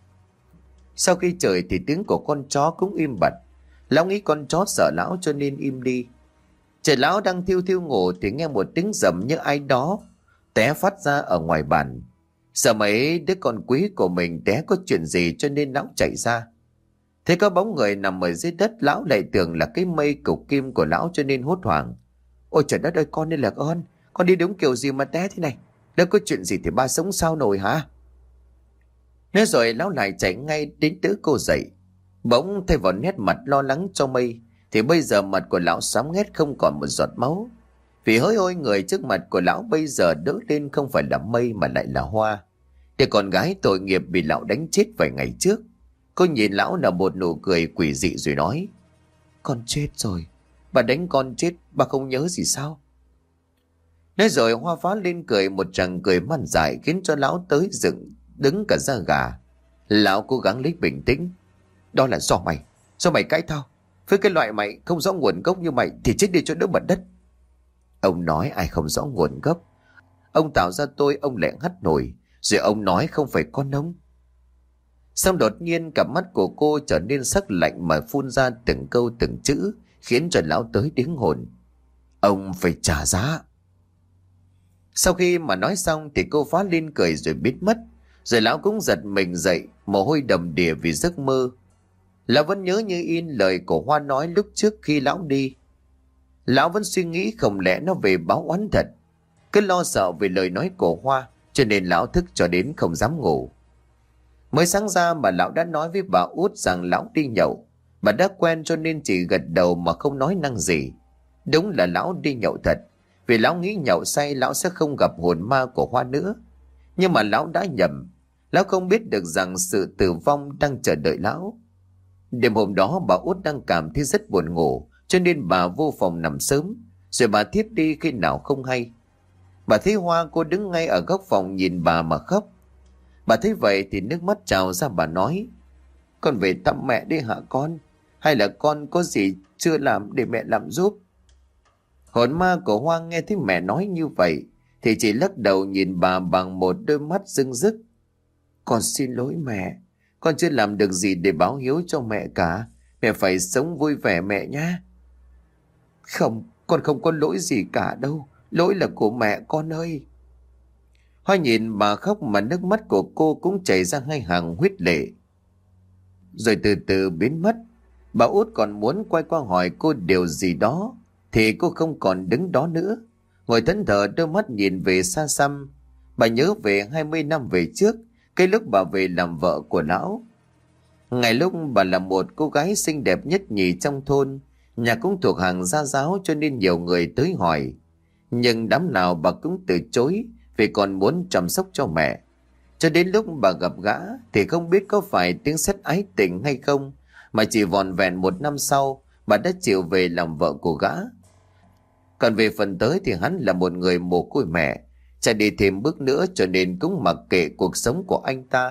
Sau khi chửi thì tiếng của con chó cũng im bặt. Lão nghĩ con chó sợ lão cho nên im đi. Trời lão đang thiêu thiêu ngủ thì nghe một tiếng rầm như ai đó té phát ra ở ngoài bàn. Sợ mấy đứa con quý của mình té có chuyện gì cho nên lão chạy ra. Thế có bóng người nằm ở dưới đất, lão lại tưởng là cái mây cục kim của lão cho nên hốt hoảng. Ôi trời đất ơi, con đây là con, con đi đúng kiểu gì mà té thế này? Nếu có chuyện gì thì ba sống sao nổi hả? Nói rồi lão lại chạy ngay đến đỡ cô dậy. Bỗng thay vào nét mặt lo lắng cho mây thì bây giờ mặt của lão xám nghét không còn một giọt máu. Vì hỡi ôi, người trước mặt của lão bây giờ đỡ lên không phải là mây mà lại là Hoa, để con gái tội nghiệp bị lão đánh chết vài ngày trước. Cô nhìn lão là một nụ cười quỷ dị rồi nói: Con chết rồi, bà đánh con chết, bà không nhớ gì sao? Nói rồi Hoa phá lên cười một tràng cười man dại khiến cho lão tới dựng đứng cả da gà. Lão cố gắng lấy bình tĩnh: Đó là do mày, do mày cãi tao. Với cái loại mày không rõ nguồn gốc như mày thì chết đi cho đỡ bẩn đất. Ông nói ai không rõ nguồn gốc? Ông tạo ra tôi, ông lại hắt nổi, rồi ông nói không phải con ông. Xong đột nhiên cặp mắt của cô trở nên sắc lạnh mà phun ra từng câu từng chữ, khiến cho lão tới điếng hồn. Ông phải trả giá. Sau khi mà nói xong thì cô phá lên cười rồi biến mất. Rồi lão cũng giật mình dậy, mồ hôi đầm đìa vì giấc mơ. Lão vẫn nhớ như in lời của Hoa nói lúc trước khi lão đi. Lão vẫn suy nghĩ không lẽ nó về báo oán thật. Cứ lo sợ về lời nói của Hoa cho nên lão thức cho đến không dám ngủ. Mới sáng ra mà lão đã nói với bà út rằng lão đi nhậu. Bà đã quen cho nên chỉ gật đầu mà không nói năng gì. Đúng là lão đi nhậu thật, vì lão nghĩ nhậu say lão sẽ không gặp hồn ma của Hoa nữa. Nhưng mà lão đã nhầm. Lão không biết được rằng sự tử vong đang chờ đợi lão. Đêm hôm đó bà út đang cảm thấy rất buồn ngủ, cho nên bà vô phòng nằm sớm, rồi bà thiếp đi khi nào không hay. Bà thấy Hoa, cô đứng ngay ở góc phòng nhìn bà mà khóc. Bà thấy vậy thì nước mắt trào ra, bà nói: Con về thăm mẹ đi hả con? Hay là con có gì chưa làm để mẹ làm giúp? Hồn ma của Hoa nghe thấy mẹ nói như vậy thì chỉ lắc đầu nhìn bà bằng một đôi mắt rưng rức. Con xin lỗi mẹ, con chưa làm được gì để báo hiếu cho mẹ cả. Mẹ phải sống vui vẻ mẹ nhé. Không, con không có lỗi gì cả đâu. Lỗi là của mẹ con ơi. Hoa nhìn bà khóc mà nước mắt của cô cũng chảy ra hai hàng huyết lệ, rồi từ từ biến mất. Bà út còn muốn quay qua hỏi cô điều gì đó thì cô không còn đứng đó nữa, ngồi thẫn thờ đôi mắt nhìn về xa xăm. Bà nhớ về hai mươi năm về trước, cái lúc bà về làm vợ của lão. Ngày lúc bà là một cô gái xinh đẹp nhất nhì trong thôn, nhà cũng thuộc hàng gia giáo cho nên nhiều người tới hỏi. Nhưng đám nào bà cũng từ chối vì còn muốn chăm sóc cho mẹ. Cho đến lúc bà gặp gã thì không biết có phải tiếng sét ái tình hay không, mà chỉ vòn vẹn một năm sau bà đã chịu về làm vợ của gã. Còn về phần tới thì hắn là một người mồ côi mẹ, chạy đi thêm bước nữa cho nên cũng mặc kệ cuộc sống của anh ta.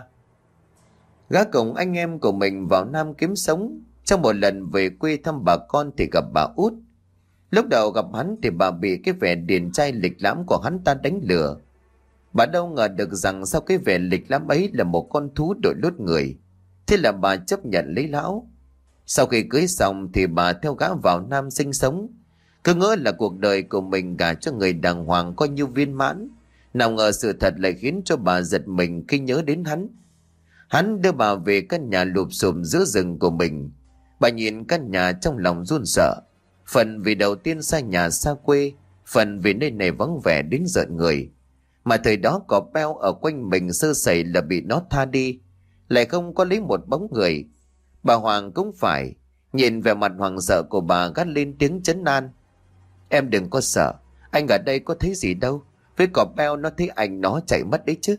Gã cùng anh em của mình vào Nam kiếm sống. Trong một lần về quê thăm bà con thì gặp bà út. Lúc đầu gặp hắn thì bà bị cái vẻ điển trai lịch lãm của hắn ta đánh lừa. Bà đâu ngờ được rằng sau cái vẻ lịch lãm ấy là một con thú đội lốt người. Thế là bà chấp nhận lấy lão. Sau khi cưới xong thì bà theo gã vào Nam sinh sống. Cứ ngỡ là cuộc đời của mình gả cho người đàng hoàng coi như viên mãn. Nào ngờ sự thật lại khiến cho bà giật mình khi nhớ đến hắn. Hắn đưa bà về căn nhà lụp xụp giữa rừng của mình. Bà nhìn căn nhà trong lòng run sợ. Phần vì đầu tiên xa nhà xa quê, phần vì nơi này vắng vẻ đến rợn người. Mà thời đó cỏ beo ở quanh mình sơ sẩy là bị nó tha đi, lại không có lấy một bóng người. Bà Hoàng cũng phải. Nhìn về mặt hoảng sợ của bà, gắt lên tiếng trấn an: Em đừng có sợ, anh ở đây có thấy gì đâu. Với cỏ beo nó thấy anh nó chạy mất đấy chứ.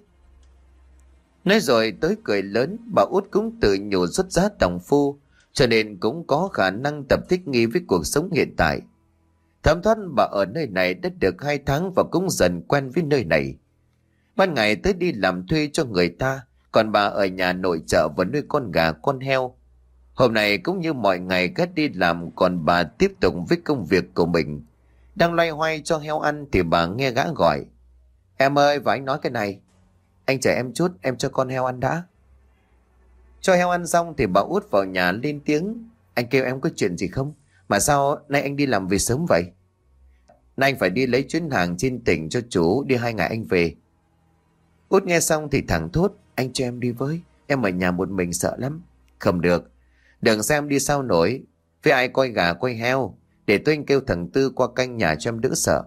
Nói rồi tới cười lớn. Bà út cũng tự nhủ xuất giá tòng phu, cho nên cũng có khả năng tập thích nghi với cuộc sống hiện tại. Thấm thoát bà ở nơi này đã được hai tháng và cũng dần quen với nơi này. Ban ngày tới đi làm thuê cho người ta, còn bà ở nhà nội trợ và nuôi con gà con heo. Hôm nay cũng như mọi ngày gắt đi làm, còn bà tiếp tục với công việc của mình. Đang loay hoay cho heo ăn thì bà nghe gã gọi: Em ơi, và anh nói cái này. Anh chờ em chút, em cho con heo ăn đã. Cho heo ăn xong thì bà út vào nhà lên tiếng: Anh kêu em có chuyện gì không? Mà sao nay anh đi làm về sớm vậy?
Nay anh phải đi lấy chuyến hàng trên tỉnh cho chú, đi hai ngày anh về. Út nghe xong thì thẳng thốt, anh cho em đi với, em ở nhà một mình sợ lắm. Không được, đừng xem đi sao nổi, với ai coi gà coi heo, để tôi anh kêu thằng Tư qua canh nhà cho em đỡ sợ.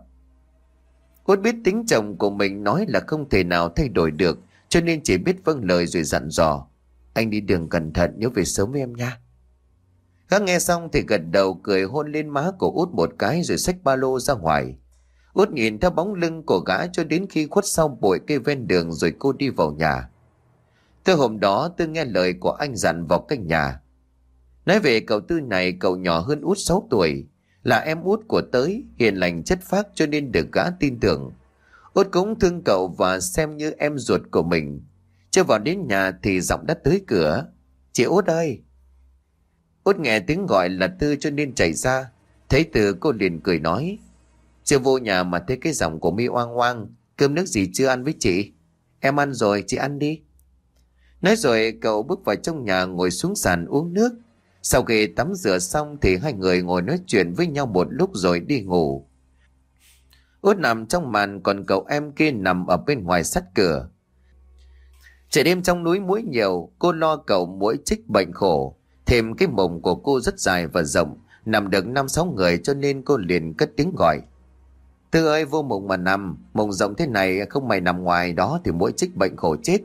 Út biết tính chồng của mình nói là không thể nào thay đổi được, cho nên chỉ biết vâng lời rồi dặn dò, anh đi đường cẩn thận, nhớ về sớm với em nha. Gã nghe xong thì gật đầu cười hôn lên má của Út một cái rồi xách ba lô ra ngoài. Út nhìn theo bóng lưng của gã cho đến khi khuất sau bụi cây ven đường rồi cô đi vào nhà. Từ hôm đó Tư nghe lời của anh dặn vào căn nhà. Nói về cậu Tư này, cậu nhỏ hơn Út sáu tuổi, là em út của Tới, hiền lành chất phác cho nên được gã tin tưởng. Út cũng thương cậu và xem như em ruột của mình. Chưa vào đến nhà thì giọng đã tới cửa. Chị Út ơi! Út nghe tiếng gọi là Tư cho nên chạy ra. Thấy Tư cô liền cười nói, chưa vô nhà mà thấy cái giọng của mi oang oang, cơm nước gì chưa ăn với chị? Em ăn rồi, chị ăn đi. Nói rồi cậu bước vào trong nhà ngồi xuống sàn uống nước. Sau khi tắm rửa xong thì hai người ngồi nói chuyện với nhau một lúc rồi đi ngủ. Út nằm trong màn, còn cậu em kia nằm ở bên ngoài sát cửa. Trời đêm trong núi muỗi nhiều, cô lo cậu muỗi chích bệnh khổ. Thêm cái mồng của cô rất dài và rộng, nằm được năm sáu người cho nên cô liền cất tiếng gọi. Tư ơi, vô mồng mà nằm, mồng rộng thế này không mày nằm ngoài đó thì muỗi chích bệnh khổ chết.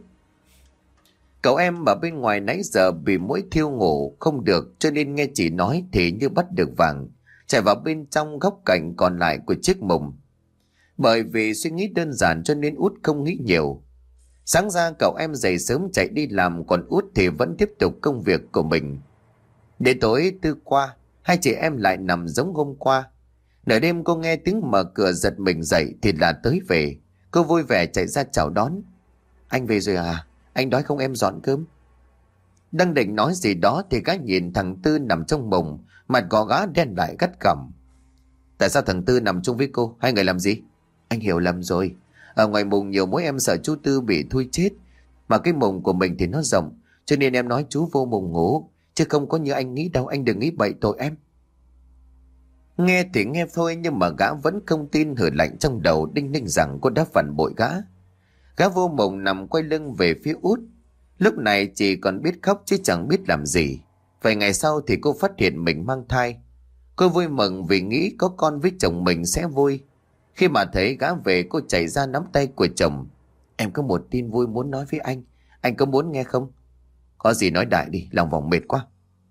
Cậu em ở bên ngoài nãy giờ bị muỗi thiêu ngủ không được cho nên nghe chị nói thì như bắt được vàng, chạy vào bên trong góc cạnh còn lại của chiếc mồng. Bởi vì suy nghĩ đơn giản cho nên Út không nghĩ nhiều. Sáng ra cậu em dậy sớm chạy đi làm, còn Út thì vẫn tiếp tục công việc của mình. Đến tối Tư qua, hai chị em lại nằm giống hôm qua. Nửa đêm cô nghe tiếng mở cửa giật mình dậy thì là Tới về. Cô vui vẻ chạy ra chào đón. Anh về rồi à? Anh đói không em dọn cơm? Đang định nói gì đó thì gã nhìn thằng Tư nằm trong mồng, mặt gò gã đen lại gắt gỏng. Tại sao thằng Tư nằm chung với cô? Hai người làm gì? Anh hiểu lầm rồi. Ở ngoài mùng nhiều mỗi em sợ chú Tư bị thui chết, mà cái mùng của mình thì nó rộng, cho nên em nói chú vô mùng ngủ, chứ không có như anh nghĩ đâu. Anh đừng nghĩ bậy tội em. Nghe thì nghe thôi, nhưng mà gã vẫn không tin, hử lạnh trong đầu đinh ninh rằng cô đã phản bội gã. Gã vô mộng nằm quay lưng về phía Út. Lúc này chị còn biết khóc chứ chẳng biết làm gì. Vài ngày sau thì cô phát hiện mình mang thai. Cô vui mừng vì nghĩ có con với chồng mình sẽ vui. Khi mà thấy gã về, cô chạy ra nắm tay của chồng. Em có một tin vui muốn nói với anh, anh có muốn nghe không? Có gì nói đại đi, lòng vòng mệt quá.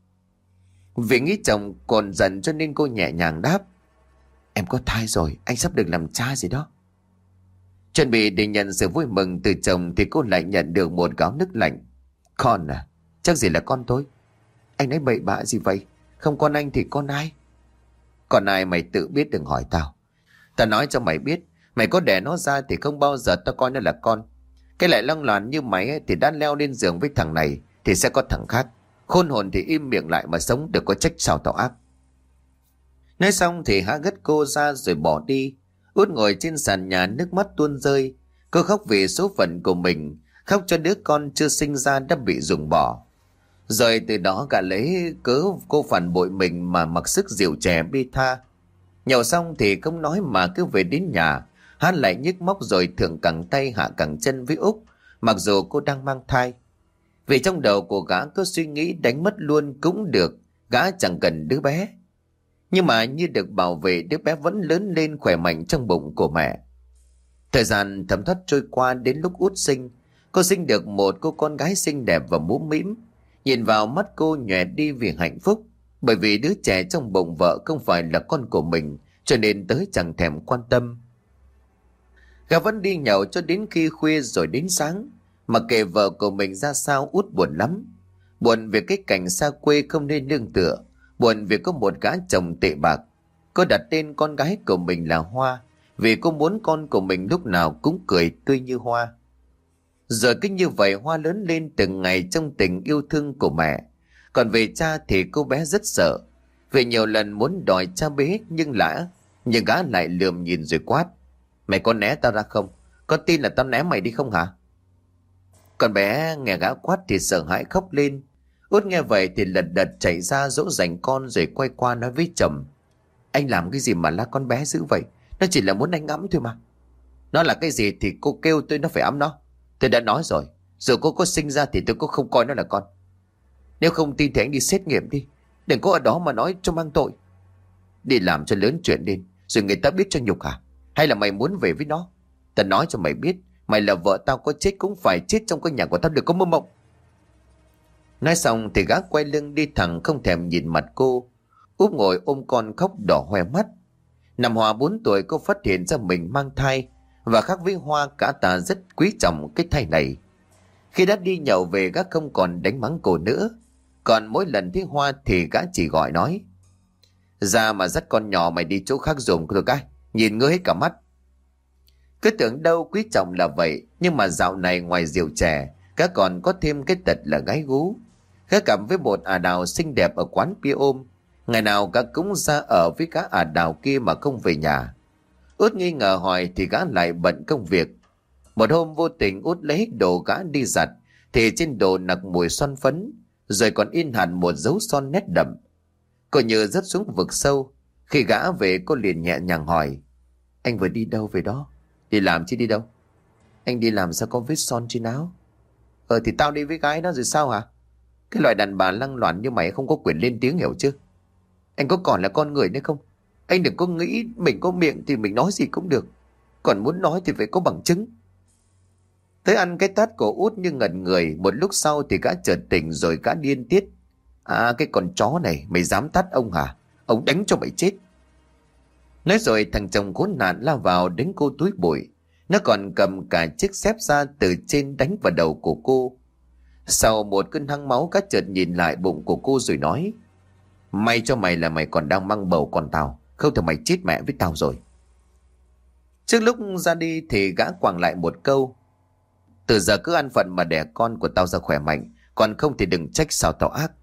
Vì nghĩ chồng còn giận cho nên cô nhẹ nhàng đáp. Em có thai rồi, anh sắp được làm cha gì đó. Chuẩn bị để nhận sự vui mừng từ chồng thì cô lại nhận được một gáo nước lạnh. Con à? Chắc gì là con tôi. Anh nói bậy bạ gì vậy? Không con anh thì con ai? Còn ai mày tự biết, đừng hỏi tao. Tao nói cho mày biết, mày có đẻ nó ra thì không bao giờ tao coi nó là con. Cái lại lăng loàn như mày ấy, thì đã leo lên giường với thằng này thì sẽ có thằng khác. Khôn hồn thì im miệng lại mà sống, được có trách sao tao ác. Nói xong thì há gất cô ra rồi bỏ đi. Út ngồi trên sàn nhà nước mắt tuôn rơi. Cô khóc vì số phận của mình, khóc cho đứa con chưa sinh ra đã bị ruồng bỏ. Rồi từ đó gã lấy cớ cô phản bội mình mà mặc sức rượu chè bi tha. Nhậu xong thì không nói mà cứ về đến nhà, hắn lại nhức móc rồi thượng cẳng tay hạ cẳng chân với Úc, mặc dù cô đang mang thai. Vì trong đầu của gã có suy nghĩ đánh mất luôn cũng được, gã chẳng cần đứa bé. Nhưng mà như được bảo vệ, đứa bé vẫn lớn lên khỏe mạnh trong bụng của mẹ. Thời gian thấm thoát trôi qua, đến lúc Út sinh, cô sinh được một cô con gái xinh đẹp và mũm mĩm. Nhìn vào mắt cô nhòe đi vì hạnh phúc, bởi vì đứa trẻ trong bụng vợ không phải là con của mình, cho nên Tới chẳng thèm quan tâm. Gã vẫn đi nhậu cho đến khi khuya rồi đến sáng. Mà kệ vợ của mình ra sao, Út buồn lắm. Buồn vì cái cảnh xa quê không nên nương tựa, buồn vì có một gã chồng tệ bạc. Cô đặt tên con gái của mình là Hoa, vì cô muốn con của mình lúc nào cũng cười tươi như hoa. Rồi cứ như vậy Hoa lớn lên từng ngày trong tình yêu thương của mẹ. Còn về cha thì cô bé rất sợ, vì nhiều lần muốn đòi cha bế nhưng lã nhưng gã lại lườm nhìn rồi quát. Mày có né tao ra không? Có tin là tao né mày đi không hả? Con bé nghe gã quát thì sợ hãi khóc lên. Út nghe vậy thì lật đật chạy ra dỗ dành con rồi quay qua nói với chồng. Anh làm cái gì mà la con bé dữ vậy? Nó chỉ là muốn anh ngắm thôi mà. Nó là cái gì thì cô kêu tôi nó phải ấm nó. Tôi đã nói rồi, dù cô có sinh ra thì tôi cũng không coi nó là con. Nếu không tin thì anh đi xét nghiệm đi. Đừng có ở đó mà nói cho mang tội. Đi làm cho lớn chuyện lên rồi người ta biết cho nhục hả? Hay là mày muốn về với nó? Tao nói cho mày biết, mày là vợ tao, có chết cũng phải chết trong cái nhà của tao, đừng có mơ mộng. Nói xong thì gã quay lưng đi thẳng, không thèm nhìn mặt cô. Út ngồi ôm con khóc đỏ hoe mắt. Năm Hoa bốn tuổi, cô phát hiện ra mình mang thai, và khác với Hoa, cả ta rất quý trọng cái thai này. Khi đã đi nhậu về, gã không còn đánh mắng cô nữa. Còn mỗi lần thấy Hoa thì gã chỉ gọi nói: ra mà dắt con nhỏ mày đi chỗ khác dùng được cái, nhìn ngứa hết cả mắt. Cứ tưởng đâu quý trọng là vậy, nhưng mà dạo này ngoài rượu chè, gã còn có thêm cái tật là gái gú. Gã gặp với một ả đào xinh đẹp ở quán bia ôm, ngày nào gã cũng ra ở với cả ả đào kia mà không về nhà. Út nghi ngờ hỏi thì gã lại bận công việc. Một hôm vô tình Út lấy đồ gã đi giặt, thì trên đồ nặc mùi son phấn, rồi còn in hẳn một dấu son nét đậm. Cô như rớt xuống vực sâu. Khi gã về, cô liền nhẹ nhàng hỏi: anh vừa đi đâu về đó? Đi làm chứ đi đâu? Anh đi làm sao có vết son trên áo? Ờ thì tao đi với gái đó rồi sao hả? Cái loại đàn bà lăng loàn như mày không có quyền lên tiếng, hiểu chứ? Anh có còn là con người nữa không? Anh đừng có nghĩ mình có miệng thì mình nói gì cũng được, còn muốn nói thì phải có bằng chứng. Tới ăn cái tát của Út như ngẩn người. Một lúc sau thì gã chợt tỉnh rồi gã điên tiết: à, cái con chó này, mày dám tát ông hả? Ông đánh cho mày chết. Nói rồi thằng chồng khốn nạn lao vào đánh cô túi bụi. Nó còn cầm cả chiếc xếp ra từ trên đánh vào đầu của cô. Sau một cơn hăng máu, gã chợt nhìn lại bụng của cô rồi nói: may cho mày là mày còn đang mang bầu con tao, không thì mày chết mẹ với tao rồi. Trước lúc ra đi thì gã quàng lại một câu: từ giờ cứ ăn phận mà đẻ con của tao ra khỏe mạnh, còn không thì đừng trách sao tao ác.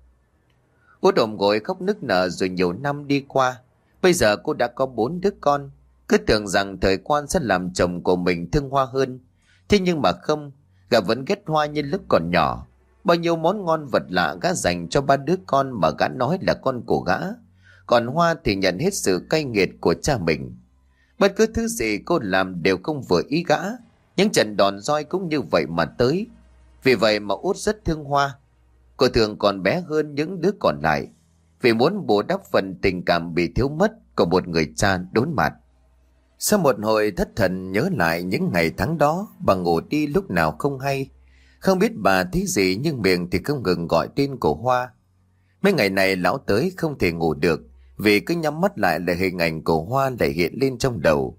Út ôm gối khóc nức nở. Rồi nhiều năm đi qua, bây giờ cô đã có bốn đứa con. Cứ tưởng rằng thời Quan sẽ làm chồng của mình thương Hoa hơn. Thế nhưng mà không, gã vẫn ghét Hoa như lúc còn nhỏ. Bao nhiêu món ngon vật lạ gã dành cho ba đứa con mà gã nói là con của gã. Còn Hoa thì nhận hết sự cay nghiệt của cha mình. Bất cứ thứ gì cô làm đều không vừa ý gã. Những trận đòn roi cũng như vậy mà tới. Vì vậy mà Út rất thương Hoa. Cô thường còn bé hơn những đứa còn lại, vì muốn bù đắp phần tình cảm bị thiếu mất của một người cha đốn mặt. Sau một hồi thất thần nhớ lại những ngày tháng đó, bà ngủ đi lúc nào không hay. Không biết bà thấy gì nhưng miệng thì không ngừng gọi tên của Hoa. Mấy ngày này lão tới không thể ngủ được, vì cứ nhắm mắt lại là hình ảnh của Hoa lại hiện lên trong đầu.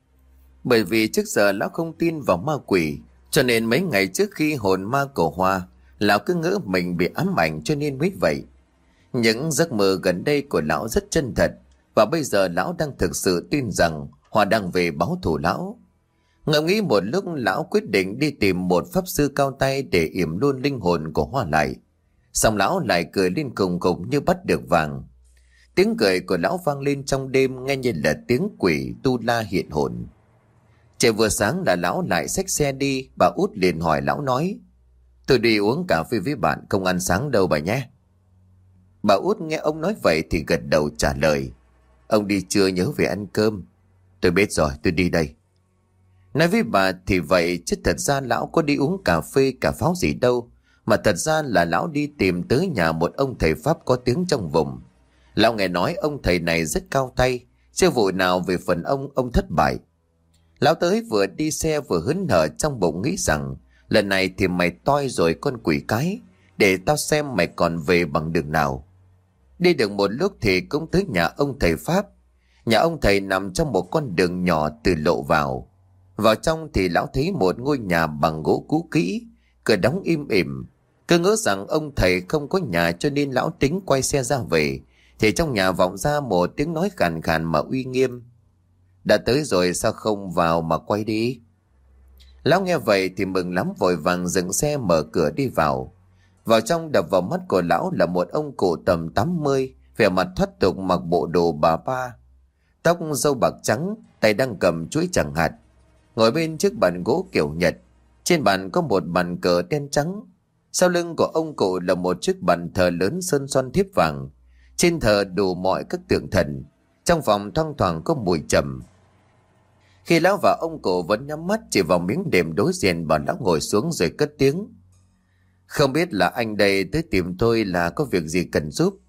Bởi vì trước giờ lão không tin vào ma quỷ, cho nên mấy ngày trước khi hồn ma của Hoa, lão cứ ngỡ mình bị ám ảnh cho nên mới vậy. Những giấc mơ gần đây của lão rất chân thật, và bây giờ lão đang thực sự tin rằng Hoa đang về báo thù lão. Ngẫm nghĩ một lúc, lão quyết định đi tìm một pháp sư cao tay để yểm luôn linh hồn của Hoa lại. Xong lão lại cười lên cùng cùng như bắt được vàng. Tiếng cười của lão vang lên trong đêm, nghe như là tiếng quỷ tu la hiện hồn. Trời vừa sáng là lão lại xách xe đi. Bà Út liền hỏi lão nói: tôi đi uống cà phê với bạn, không ăn sáng đâu bà nhé. Bà Út nghe ông nói vậy thì gật đầu trả lời: ông đi chưa nhớ về ăn cơm. Tôi biết rồi, tôi đi đây. Nói với bà thì vậy, chứ thật ra lão có đi uống cà phê cà pháo gì đâu, mà thật ra là lão đi tìm tới nhà một ông thầy Pháp có tiếng trong vùng. Lão nghe nói ông thầy này rất cao tay, chưa vụ nào về phần ông ông thất bại. Lão tới vừa đi xe vừa hớn hở, trong bụng nghĩ rằng lần này thì mày toi rồi con quỷ cái, để tao xem mày còn về bằng đường nào. Đi được một lúc thì cũng tới nhà ông thầy Pháp. Nhà ông thầy nằm trong một con đường nhỏ từ lộ vào. Vào trong thì lão thấy một ngôi nhà bằng gỗ cũ kỹ, cửa đóng im ỉm. Cứ ngỡ rằng ông thầy không có nhà cho nên lão tính quay xe ra về, thì trong nhà vọng ra một tiếng nói khàn khàn mà uy nghiêm: đã tới rồi sao không vào mà quay đi? Lão nghe vậy thì mừng lắm, vội vàng dừng xe mở cửa đi vào. Vào trong đập vào mắt của lão là một ông cụ tầm tám mươi, vẻ mặt thoát tục, mặc bộ đồ bà ba, tóc râu bạc trắng, tay đang cầm chuỗi chẳng hạt, ngồi bên chiếc bàn gỗ kiểu Nhật. Trên bàn có một bàn cờ đen trắng. Sau lưng của ông cụ là một chiếc bàn thờ lớn sơn son thiếp vàng. Trên thờ đủ mọi các tượng thần. Trong phòng thoang thoảng có mùi trầm.
Khi lão và ông cụ vẫn nhắm mắt chỉ vào miếng đệm đối diện, bà lão ngồi xuống rồi cất tiếng. Không biết là anh đây tới tìm tôi là có việc gì cần giúp?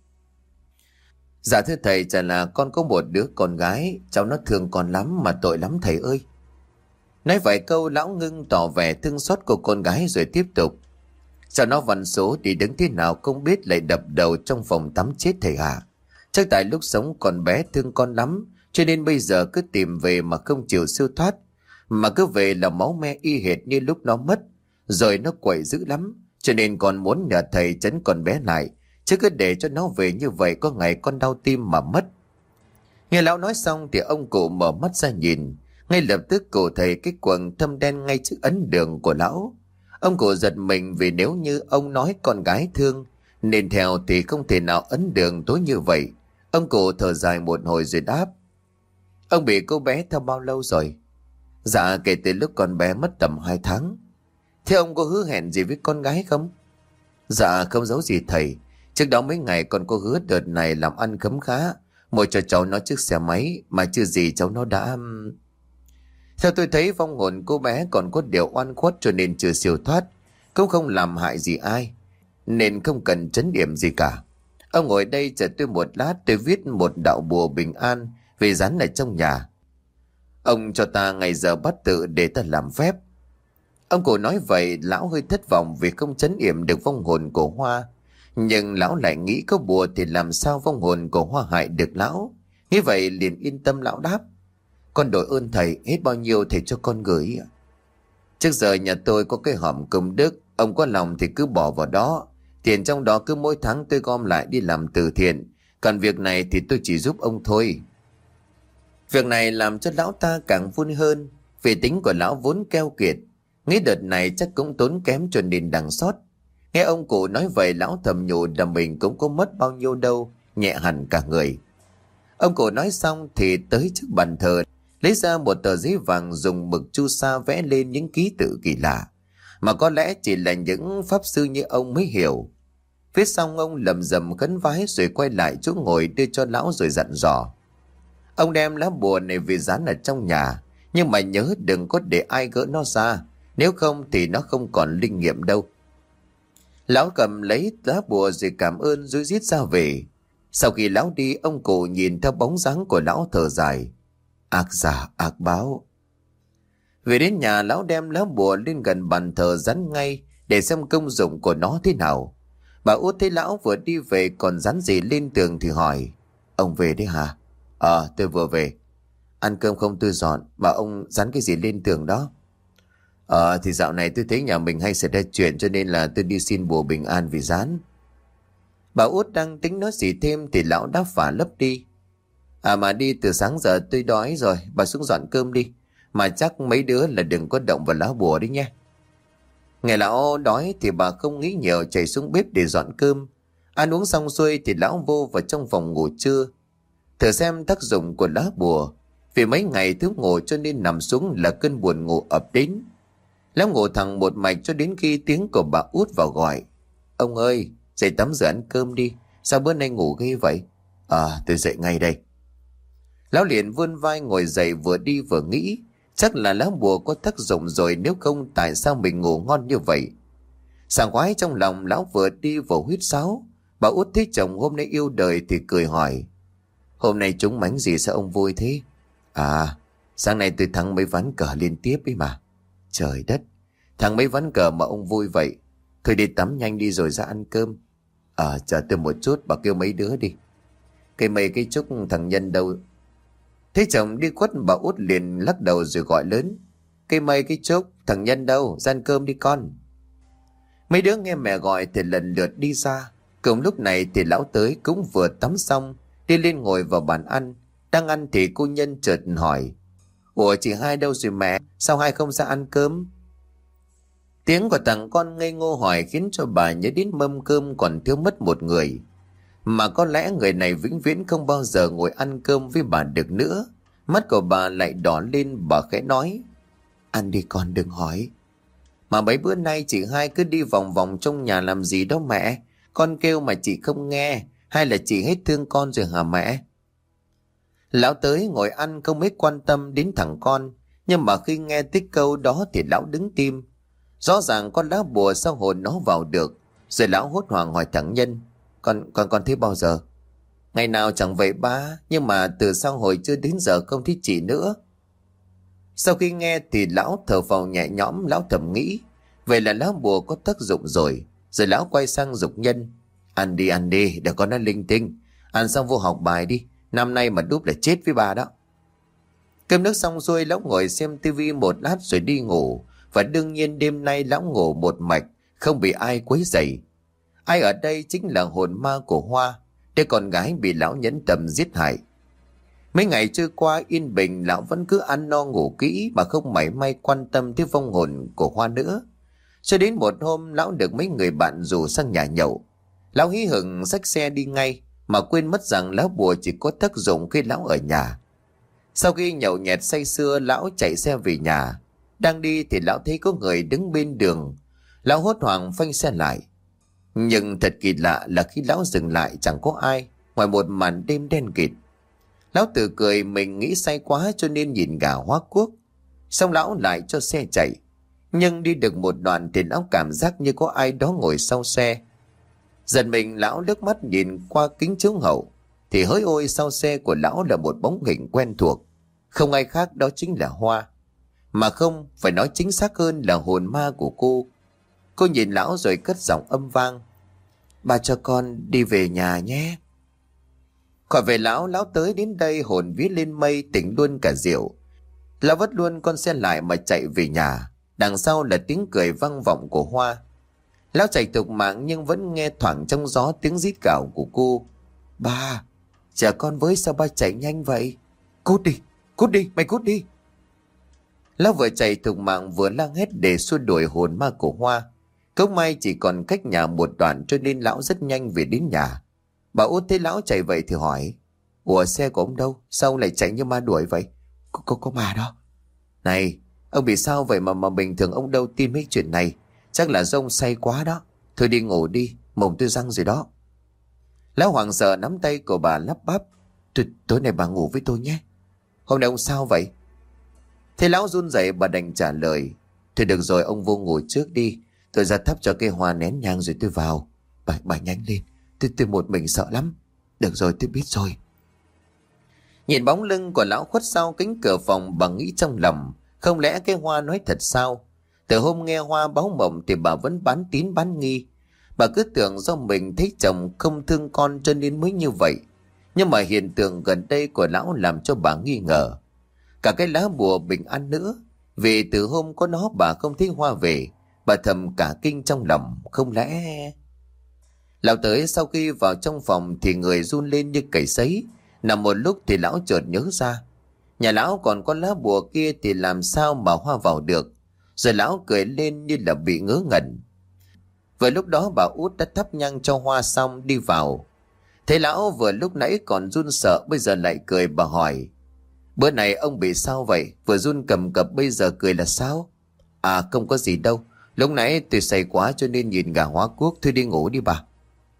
Dạ thưa thầy, chả là con có một đứa con gái, cháu nó thương con lắm mà tội lắm thầy ơi. Nói vài câu lão ngưng tỏ vẻ thương xót của con gái rồi tiếp tục. Sao nó văn số thì đứng thế nào không biết lại đập đầu trong phòng tắm chết thầy hả? Chắc tại lúc sống con bé thương con lắm, cho nên bây giờ cứ tìm về mà không chịu siêu thoát. Mà cứ về là máu me y hệt như lúc nó mất. Rồi nó quậy dữ lắm, cho nên con muốn nhờ thầy trấn con bé lại. Chứ cứ để cho nó về như vậy có ngày con đau tim mà mất. Nghe lão nói xong thì ông cụ mở mắt ra nhìn. Ngay lập tức cụ thấy cái quần thâm đen ngay trước ấn đường của lão. Ông cụ giật mình vì nếu như ông nói con gái thương nên theo thì không thể nào ấn đường tối như vậy. Ông cụ thở dài một hồi rồi đáp. Ông bị cô bé theo bao lâu rồi? Dạ kể từ lúc con bé mất tầm hai tháng. Thế ông có hứa hẹn gì với con gái không? Dạ không giấu gì thầy. Trước đó mấy ngày con có hứa đợt này làm ăn khấm khá, mua cho cháu nó chiếc xe máy, mà chưa gì cháu nó đã... Theo tôi thấy vong hồn cô bé còn có điều oan khuất cho nên chưa siêu thoát, cũng không làm hại gì ai, nên không cần trấn điểm gì cả. Ông ngồi đây chờ tôi một lát, tôi viết một đạo bùa bình an về dán ở trong nhà. Ông cho ta ngày giờ bắt tự để ta làm phép. Ông cụ nói vậy lão hơi thất vọng vì không trấn yểm được vong hồn của Hoa. Nhưng lão lại nghĩ có bùa thì làm sao vong hồn của Hoa hại được lão. Nghĩ vậy liền yên tâm lão đáp. Con đội ơn thầy, hết bao nhiêu thầy cho con gửi. Trước giờ nhà tôi có cái hòm công đức, ông có lòng thì cứ bỏ vào đó. Tiền trong đó cứ mỗi tháng tôi gom lại đi làm từ thiện. Còn việc này thì tôi chỉ giúp ông thôi. Việc này làm cho lão ta càng vui hơn, vì tính của lão vốn keo kiệt. Nghĩ đợt này chắc cũng tốn kém cho nên đằng xót. Nghe ông cụ nói vậy lão thầm nhủ là mình cũng có mất bao nhiêu đâu, nhẹ hẳn cả người. Ông cụ nói xong thì tới trước bàn thờ, lấy ra một tờ giấy vàng dùng mực chu sa vẽ lên những ký tự kỳ lạ, mà có lẽ chỉ là những pháp sư như ông mới hiểu. Viết xong ông lầm rầm khấn vái rồi quay lại chỗ ngồi đưa cho lão rồi dặn dò. Ông đem lá bùa này về dán ở trong nhà, nhưng mà nhớ đừng có để ai gỡ nó ra, nếu không thì nó không còn linh nghiệm đâu. Lão cầm lấy lá bùa rồi cảm ơn rồi rít ra về. Sau khi lão đi, ông cụ nhìn theo bóng dáng của lão thở dài. Ác giả ác báo. Về đến nhà, lão đem lá bùa lên gần bàn thờ dán ngay để xem công dụng của nó thế nào. Bà Út thấy lão vừa đi về còn dán gì lên tường thì hỏi. Ông về đấy hả? Ờ, tôi vừa về. Ăn cơm không tôi dọn, mà ông dán cái gì lên tường đó? Ờ, thì dạo này tôi thấy nhà mình hay xảy ra chuyện cho nên là tôi đi xin bùa bình an vì dán. Bà Út đang tính nói gì thêm thì lão đáp phả lấp đi. À mà đi từ sáng giờ tôi đói rồi, bà xuống dọn cơm đi. Mà chắc mấy đứa là đừng có động vào lá bùa đấy nhé. Nghe lão đói thì bà không nghĩ nhiều chạy xuống bếp để dọn cơm. Ăn uống xong xuôi thì lão vô vào trong phòng ngủ trưa. Thử xem tác dụng của lá bùa. Vì mấy ngày thiếu ngủ cho nên nằm xuống là cơn buồn ngủ ập đến. Lão ngủ thẳng một mạch cho đến khi tiếng của bà Út vào gọi. Ông ơi, dậy tắm rửa ăn cơm đi. Sao bữa nay ngủ ghê vậy? À, tôi dậy ngay đây. Lão liền vươn vai ngồi dậy vừa đi vừa nghĩ. Chắc là lá bùa có tác dụng rồi, nếu không tại sao mình ngủ ngon như vậy. Sảng khoái trong lòng, lão vừa đi vừa huýt sáo. Bà Út thấy chồng hôm nay yêu đời thì cười hỏi. Hôm nay trúng mánh gì sao ông vui thế? À, sáng nay tôi thắng mấy ván cờ liên tiếp ấy mà. Trời đất, thắng mấy ván cờ mà ông vui vậy. Thôi đi tắm nhanh đi rồi ra ăn cơm. À, chờ tôi một chút, bà kêu mấy đứa đi. Cây mây cây trúc thằng Nhân đâu? Thấy chồng đi khuất, bà Út liền lắc đầu rồi gọi lớn. Cây mây cây trúc, thằng Nhân đâu? Ra ăn cơm đi con. Mấy đứa nghe mẹ gọi thì lần lượt đi ra. Cùng lúc này thì lão tới cũng vừa tắm xong, đi lên ngồi vào bàn ăn. Đang ăn thì cô Nhân chợt hỏi. Ủa chị hai đâu rồi mẹ? Sao hai không ra ăn cơm? Tiếng của thằng con ngây ngô hỏi khiến cho bà nhớ đến mâm cơm còn thiếu mất một người. Mà có lẽ người này vĩnh viễn không bao giờ ngồi ăn cơm với bà được nữa. Mắt của bà lại đỏ lên, bà khẽ nói. Ăn đi con, đừng hỏi. Mà mấy bữa nay chị hai cứ đi vòng vòng trong nhà làm gì đó mẹ? Con kêu mà chị không nghe. Hay là chị hết thương con rồi hả mẹ? Lão tới ngồi ăn không mấy quan tâm đến thằng con. Nhưng mà khi nghe tới câu đó thì lão đứng tim. Rõ ràng con lá bùa sao hồn nó vào được. Rồi lão hốt hoảng hỏi thằng Nhân: Con con con thấy bao giờ? Ngày nào chẳng vậy ba, nhưng mà từ sau hồi chưa đến giờ không thấy chị nữa. Sau khi nghe thì lão thở phào nhẹ nhõm. Lão thầm nghĩ vậy là lá bùa có tác dụng rồi. Rồi lão quay sang giục Nhân: Ăn đi ăn đi, để con nó linh tinh. Ăn xong vô học bài đi, năm nay mà đúp là chết với bà đó. Cơm nước xong xuôi, lão ngồi xem tivi một lát rồi đi ngủ. Và đương nhiên đêm nay lão ngủ một mạch, không bị ai quấy rầy. Ai ở đây chính là hồn ma của Hoa, đứa con gái bị lão nhẫn tâm giết hại. Mấy ngày trôi qua yên bình, lão vẫn cứ ăn no ngủ kỹ mà không mảy may quan tâm tới vong hồn của Hoa nữa. Cho đến một hôm, lão được mấy người bạn rủ sang nhà nhậu. Lão hí hửng xách xe đi ngay mà quên mất rằng lá bùa chỉ có tác dụng khi lão ở nhà. Sau khi nhậu nhẹt say sưa, lão chạy xe về nhà. Đang đi thì lão thấy có người đứng bên đường. Lão hốt hoảng phanh xe lại. Nhưng thật kỳ lạ là khi lão dừng lại chẳng có ai, ngoài một màn đêm đen kịt. Lão tự cười mình nghĩ say quá cho nên nhìn gà hóa cuốc. Xong lão lại cho xe chạy. Nhưng đi được một đoạn thì lão cảm giác như có ai đó ngồi sau xe. Dần mình lão liếc mắt nhìn qua kính chiếu hậu thì hỡi ôi, sau xe của lão là một bóng hình quen thuộc. Không ai khác, đó chính là Hoa. Mà không, phải nói chính xác hơn là hồn ma của cô. Cô nhìn lão rồi cất giọng âm vang: Bà cho con đi về nhà nhé. Khỏi về lão, lão tới đến đây hồn vía lên mây, tỉnh luôn cả rượu. Lão vất luôn con xe lại mà chạy về nhà. Đằng sau là tiếng cười vang vọng của Hoa. Lão chạy tục mạng nhưng vẫn nghe thoảng trong gió tiếng rít gào của cô: Ba, chờ con với, sao ba chạy nhanh vậy? Cút đi, cút đi, mày cút đi. Lão vừa chạy thục mạng vừa la hét để xua đuổi hồn ma của Hoa. Cốc may chỉ còn cách nhà một đoạn cho nên lão rất nhanh về đến nhà. Bà Út thấy lão chạy vậy thì hỏi: Ủa, xe của ông đâu? Sao ông lại chạy như ma đuổi vậy? Có, có, có ma đó. Này, ông bị sao vậy mà mà bình thường ông đâu tin mấy chuyện này? Chắc là do ông say quá đó. Thôi đi ngủ đi, mồm tôi răng rồi đó. Lão hoảng sợ nắm tay của bà lắp bắp: T- Tối nay bà ngủ với tôi nhé. Hôm nay ông sao vậy? Thế lão run rẩy, bà đành trả lời: Thôi được rồi, ông vô ngủ trước đi. Tôi ra thắp cho cây hoa nén nhang rồi tôi vào. Bà, bà nhanh lên, tôi, tôi một mình sợ lắm. Được rồi, tôi biết rồi. Nhìn bóng lưng của lão khuất sau cánh cửa phòng, bà nghĩ trong lòng: Không lẽ cái Hoa nói thật sao? Từ hôm nghe Hoa báo mộng thì bà vẫn bán tín bán nghi. Bà cứ tưởng do mình thấy chồng không thương con cho nên mới như vậy. Nhưng mà hiện tượng gần đây của lão làm cho bà nghi ngờ. Cả cái lá bùa bình an nữa. Vì từ hôm có nó bà không thấy Hoa về. Bà thầm cả kinh trong lòng: Không lẽ... Lão tới sau khi vào trong phòng thì người run lên như cầy sấy. Nằm một lúc thì lão chợt nhớ ra, nhà lão còn có lá bùa kia thì làm sao mà Hoa vào được. Rồi lão cười lên như là bị ngớ ngẩn. Vừa lúc đó bà Út đã thắp nhang cho Hoa xong đi vào. Thấy lão vừa lúc nãy còn run sợ, bây giờ lại cười, bà hỏi: Bữa này ông bị sao vậy? Vừa run cầm cập bây giờ cười là sao? À, không có gì đâu. Lúc nãy tôi say quá cho nên nhìn gà hóa cuốc. Thôi đi ngủ đi bà.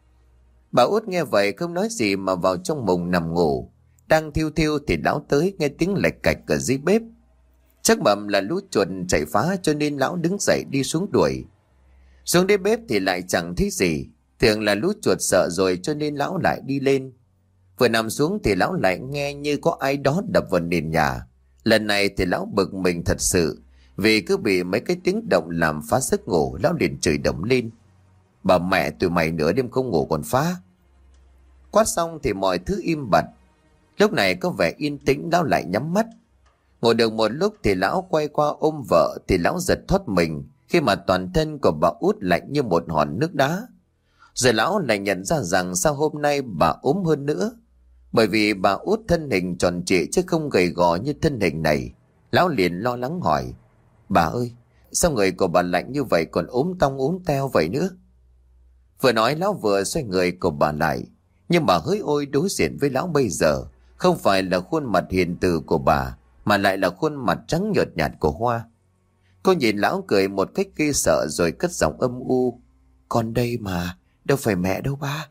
Bà Út nghe vậy không nói gì mà vào trong mùng nằm ngủ. Đang thiêu thiêu thì lão tới nghe tiếng lạch cạch ở dưới bếp. Chắc bẩm là lũ chuột chạy phá cho nên lão đứng dậy đi xuống đuổi. Xuống đến bếp thì lại chẳng thấy gì. Tưởng là lũ chuột sợ rồi cho nên lão lại đi lên. Vừa nằm xuống thì lão lại nghe như có ai đó đập vào nền nhà. Lần này thì lão bực mình thật sự, vì cứ bị mấy cái tiếng động làm phá giấc ngủ. Lão liền chửi đổng lên: Bà mẹ tụi mày nửa đêm không ngủ còn phá. Quát xong thì mọi thứ im bặt. Lúc này có vẻ yên tĩnh, lão lại nhắm mắt. Ngồi được một lúc thì lão quay qua ôm vợ thì lão giật thoát mình khi mà toàn thân của bà Út lạnh như một hòn nước đá. Rồi lão lại nhận ra rằng sao hôm nay bà ốm hơn nữa. Bởi vì bà Út thân hình tròn trịa chứ không gầy gò như thân hình này. Lão liền lo lắng hỏi: Bà ơi, sao người của bà lạnh như vậy, còn ốm tong ốm teo vậy nữa? Vừa nói lão vừa xoay người của bà lại. Nhưng bà hỡi ôi, đối diện với lão bây giờ không phải là khuôn mặt hiền từ của bà, mà lại là khuôn mặt trắng nhợt nhạt của Hoa. Cô nhìn lão cười một cách ghê sợ rồi cất giọng âm u: Con đây mà, đâu phải mẹ đâu ba.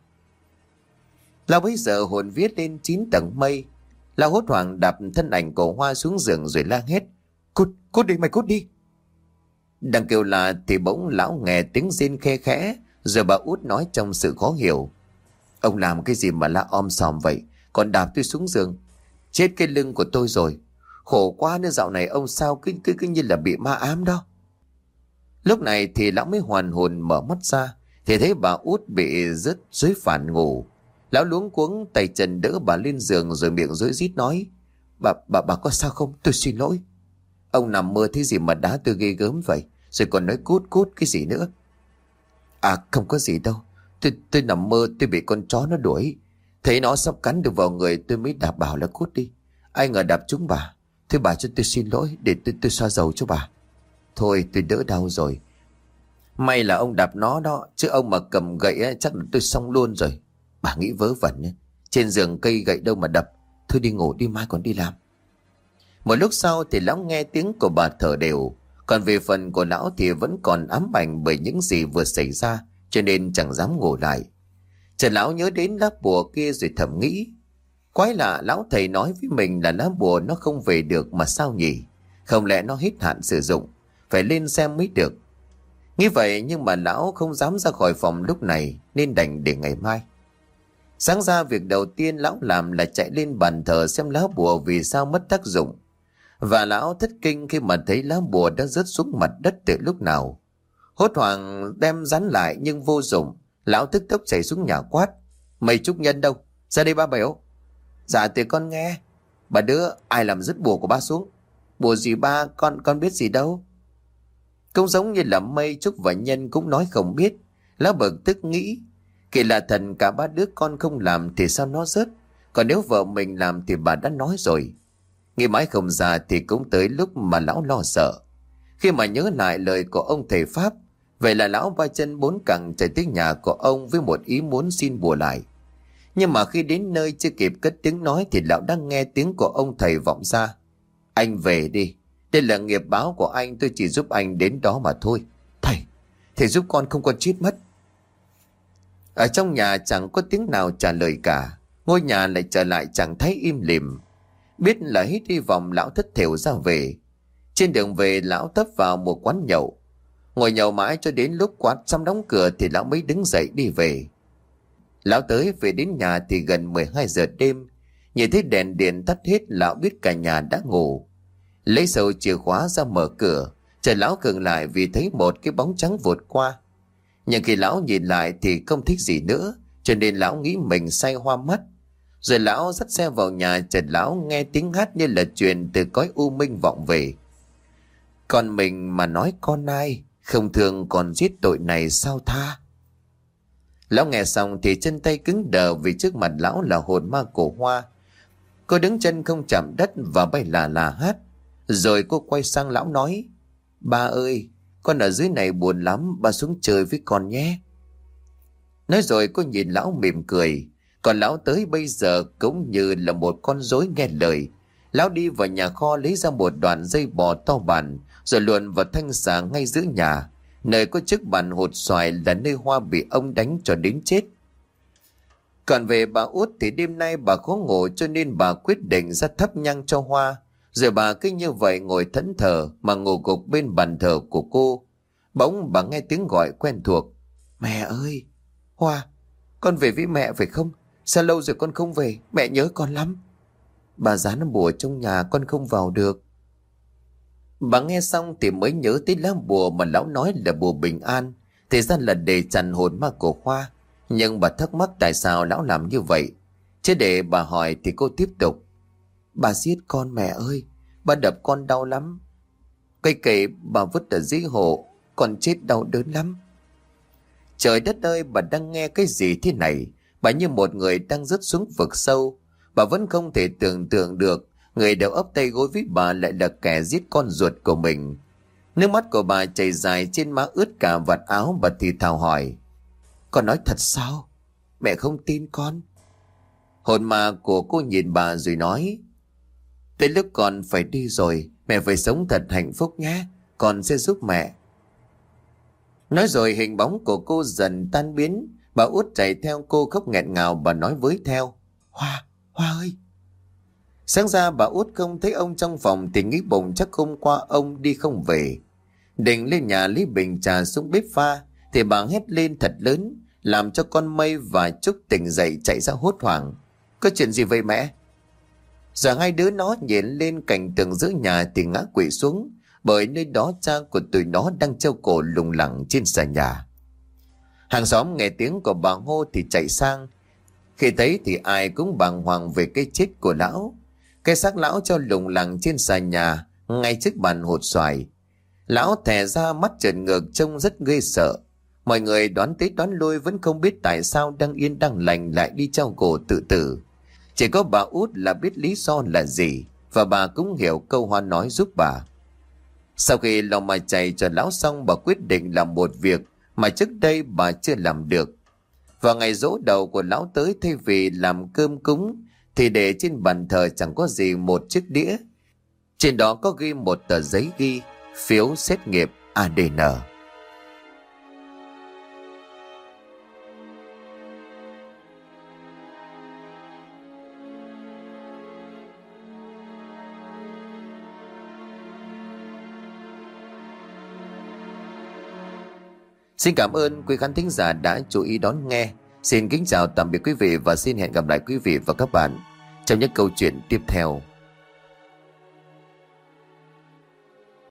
Lão bấy giờ hồn viết lên chín tầng mây. Lão hốt hoảng đạp thân ảnh của Hoa xuống giường rồi la hét:
Cút, cút đi mày, cút đi. Đang kêu là thì bỗng lão nghe tiếng rên khe khẽ, rồi bà út nói trong sự khó hiểu. Ông làm cái gì mà la om sòm vậy, còn đạp tôi xuống giường. Chết cái lưng của tôi rồi. Khổ quá nên dạo này ông sao cứ, cứ, cứ như là bị ma ám đó. Lúc này thì lão mới hoàn hồn mở mắt ra, thì thấy bà út bị rớt dưới phản ngủ. Lão luống cuống tay chân đỡ bà lên giường, rồi miệng rối rít nói: Bà, bà, bà có sao không? Tôi xin lỗi. Ông nằm mơ thế gì mà đá tôi ghê gớm vậy? Rồi còn nói cút cút cái gì nữa? À không có gì đâu. Tôi, tôi nằm mơ tôi bị con chó nó đuổi. Thấy nó sắp cắn được vào người tôi mới đạp bảo là cút đi. Ai ngờ đạp trúng bà. Thôi bà cho tôi xin lỗi, để tôi, tôi xoa dầu cho bà. Thôi tôi đỡ đau rồi. May là ông đạp nó đó, chứ ông mà cầm gậy ấy, chắc là tôi xong luôn rồi. Bà nghĩ vớ vẩn ấy. Trên giường cây gậy đâu mà đập. Thôi đi ngủ đi, mai còn đi làm. Một lúc sau thì lão nghe tiếng của bà thở đều. Còn về phần của lão thì vẫn còn ám ảnh bởi những gì vừa xảy ra, cho nên chẳng dám ngủ lại. Trần lão nhớ đến lá bùa kia rồi thầm nghĩ: quái lạ, lão thầy nói với mình là lá bùa nó không về được mà sao nhỉ? Không lẽ nó hết hạn sử dụng, phải lên xem mới được. Nghĩ vậy nhưng mà lão không dám ra khỏi phòng lúc này, nên đành để ngày mai. Sáng ra việc đầu tiên lão làm là chạy lên bàn thờ xem lá bùa vì sao mất tác dụng. Và lão thất kinh khi mà thấy lá bùa đã rớt xuống mặt đất từ lúc nào. Hốt hoảng đem dán lại nhưng vô dụng. Lão tức tốc chạy xuống nhà quát: Mày trúc nhân đâu? Ra đây ba Bẻo. Dạ thì con nghe. Bà đứa, ai làm rớt bùa của ba xuống? Bùa gì ba, con con biết gì đâu. Cũng giống như là Mây, Trúc và Nhân cũng nói không biết. Lão bực tức nghĩ: kể là thần cả ba đứa con không làm thì sao nó rớt? Còn nếu vợ mình làm thì bà đã nói rồi. Nghĩ mãi không ra thì cũng tới lúc mà lão lo sợ. Khi mà nhớ lại lời của ông thầy Pháp, vậy là lão ba chân bốn cẳng chạy tới nhà của ông với một ý muốn xin bùa lại. Nhưng mà khi đến nơi chưa kịp cất tiếng nói thì lão đã nghe tiếng của ông thầy vọng ra: Anh về đi, đây là nghiệp báo của anh, tôi chỉ giúp anh đến đó mà thôi. Thầy, thầy giúp con không còn chết mất. Ở trong nhà chẳng có tiếng nào trả lời cả. Ngôi nhà lại trở lại chẳng thấy im lìm. Biết là hết hy vọng, lão thất thểu ra về. Trên đường về lão tấp vào một quán nhậu. Ngồi nhậu mãi cho đến lúc quán xong đóng cửa thì lão mới đứng dậy đi về. Lão tới về đến nhà thì gần mười hai giờ đêm. Nhìn thấy đèn điện tắt hết, lão biết cả nhà đã ngủ. Lấy sâu chìa khóa ra mở cửa. Chờ lão khựng lại vì thấy một cái bóng trắng vụt qua. Nhưng khi lão nhìn lại thì không thích gì nữa, cho nên lão nghĩ mình say hoa mắt. Rồi lão dắt xe vào nhà, chợt lão nghe tiếng hát như là truyền từ cõi u minh vọng về. Con mình mà nói con ai, không thương còn giết tội này sao tha. Lão nghe xong thì chân tay cứng đờ vì trước mặt lão là hồn ma cổ Hoa. Cô đứng chân không chạm đất và bay là là hát. Rồi cô quay sang lão nói: Ba ơi, con ở dưới này buồn lắm, ba xuống chơi với con nhé. Nói rồi cô nhìn lão mỉm cười. Còn lão tới bây giờ cũng như là một con rối nghe lời. Lão đi vào nhà kho lấy ra một đoạn dây bò to bản, rồi luồn vào thanh xà ngay giữa nhà, nơi có chiếc bàn hột xoài là nơi Hoa bị ông đánh cho đến chết. Còn về bà út thì đêm nay bà khó ngủ, cho nên bà quyết định ra thắp nhang cho Hoa. Rồi bà cứ như vậy ngồi thẫn thờ mà ngủ gục bên bàn thờ của cô. Bỗng bà nghe tiếng gọi quen thuộc: Mẹ ơi! Hoa, con về với mẹ phải không? Sao lâu rồi con không về? Mẹ nhớ con lắm. Bà dán bùa trong nhà, con không vào được. Bà nghe xong thì mới nhớ tới lá bùa mà lão nói là bùa bình an, thì ra là để chặn hồn ma của Hoa. Nhưng bà thắc mắc tại sao lão làm như vậy. Chứ để bà hỏi thì cô tiếp tục: Bà giết con mẹ ơi, bà đập con đau lắm. Cây cầy bà vứt ở dưới hồ, con chết đau đớn lắm. Trời đất ơi, bà đang nghe cái gì thế này? Bà như một người đang rớt xuống vực sâu. Bà vẫn không thể tưởng tượng được người đầu ấp tay gối với bà lại là kẻ giết con ruột của mình. Nước mắt của bà chảy dài trên má ướt cả vạt áo. Bà thì thào hỏi: Con nói thật sao? Mẹ không tin con. Hồn ma của cô nhìn bà rồi nói: Tới lúc con phải đi rồi, mẹ phải sống thật hạnh phúc nhé, con sẽ giúp mẹ. Nói rồi hình bóng của cô dần tan biến. Bà út chạy theo cô khóc nghẹn ngào. Bà nói với theo: Hoa, Hoa ơi!
Sáng ra bà út không thấy ông trong phòng thì nghĩ bụng chắc hôm qua ông đi không về. Định lên nhà lấy bình trà xuống bếp pha thì bà hét lên thật lớn, làm cho con Mây và Trúc tỉnh dậy chạy ra hốt hoảng. Có chuyện gì vậy mẹ? Giờ hai đứa nó nhìn lên cảnh tường giữa nhà thì ngã quỵ xuống, bởi nơi đó cha của tụi nó đang treo cổ lủng lẳng trên sàn nhà. Hàng xóm nghe tiếng của bà hô thì chạy sang. Khi thấy thì ai cũng bàng hoàng về cái chết của lão. Cái xác lão treo lủng lẳng trên sàn nhà ngay trước bàn hột xoài. Lão thè ra, mắt trợn ngược trông rất ghê sợ. Mọi người đoán tới đoán lui vẫn không biết tại sao đang yên đang lành lại đi treo cổ tự tử. Chỉ có bà út là biết lý do là gì, và bà cũng hiểu câu Hoa nói giúp bà. Sau khi lòng mà chảy cho lão xong, bà quyết định làm một việc mà trước đây bà chưa làm được. Vào ngày giỗ đầu của lão tới, thay vì làm cơm cúng thì để trên bàn thờ chẳng có gì một chiếc đĩa. Trên đó có ghi một tờ giấy ghi phiếu xét nghiệm a đê en. Xin cảm ơn quý khán thính giả đã chú ý đón nghe. Xin kính chào tạm biệt quý vị và xin hẹn gặp lại quý vị và các bạn trong những câu chuyện tiếp theo.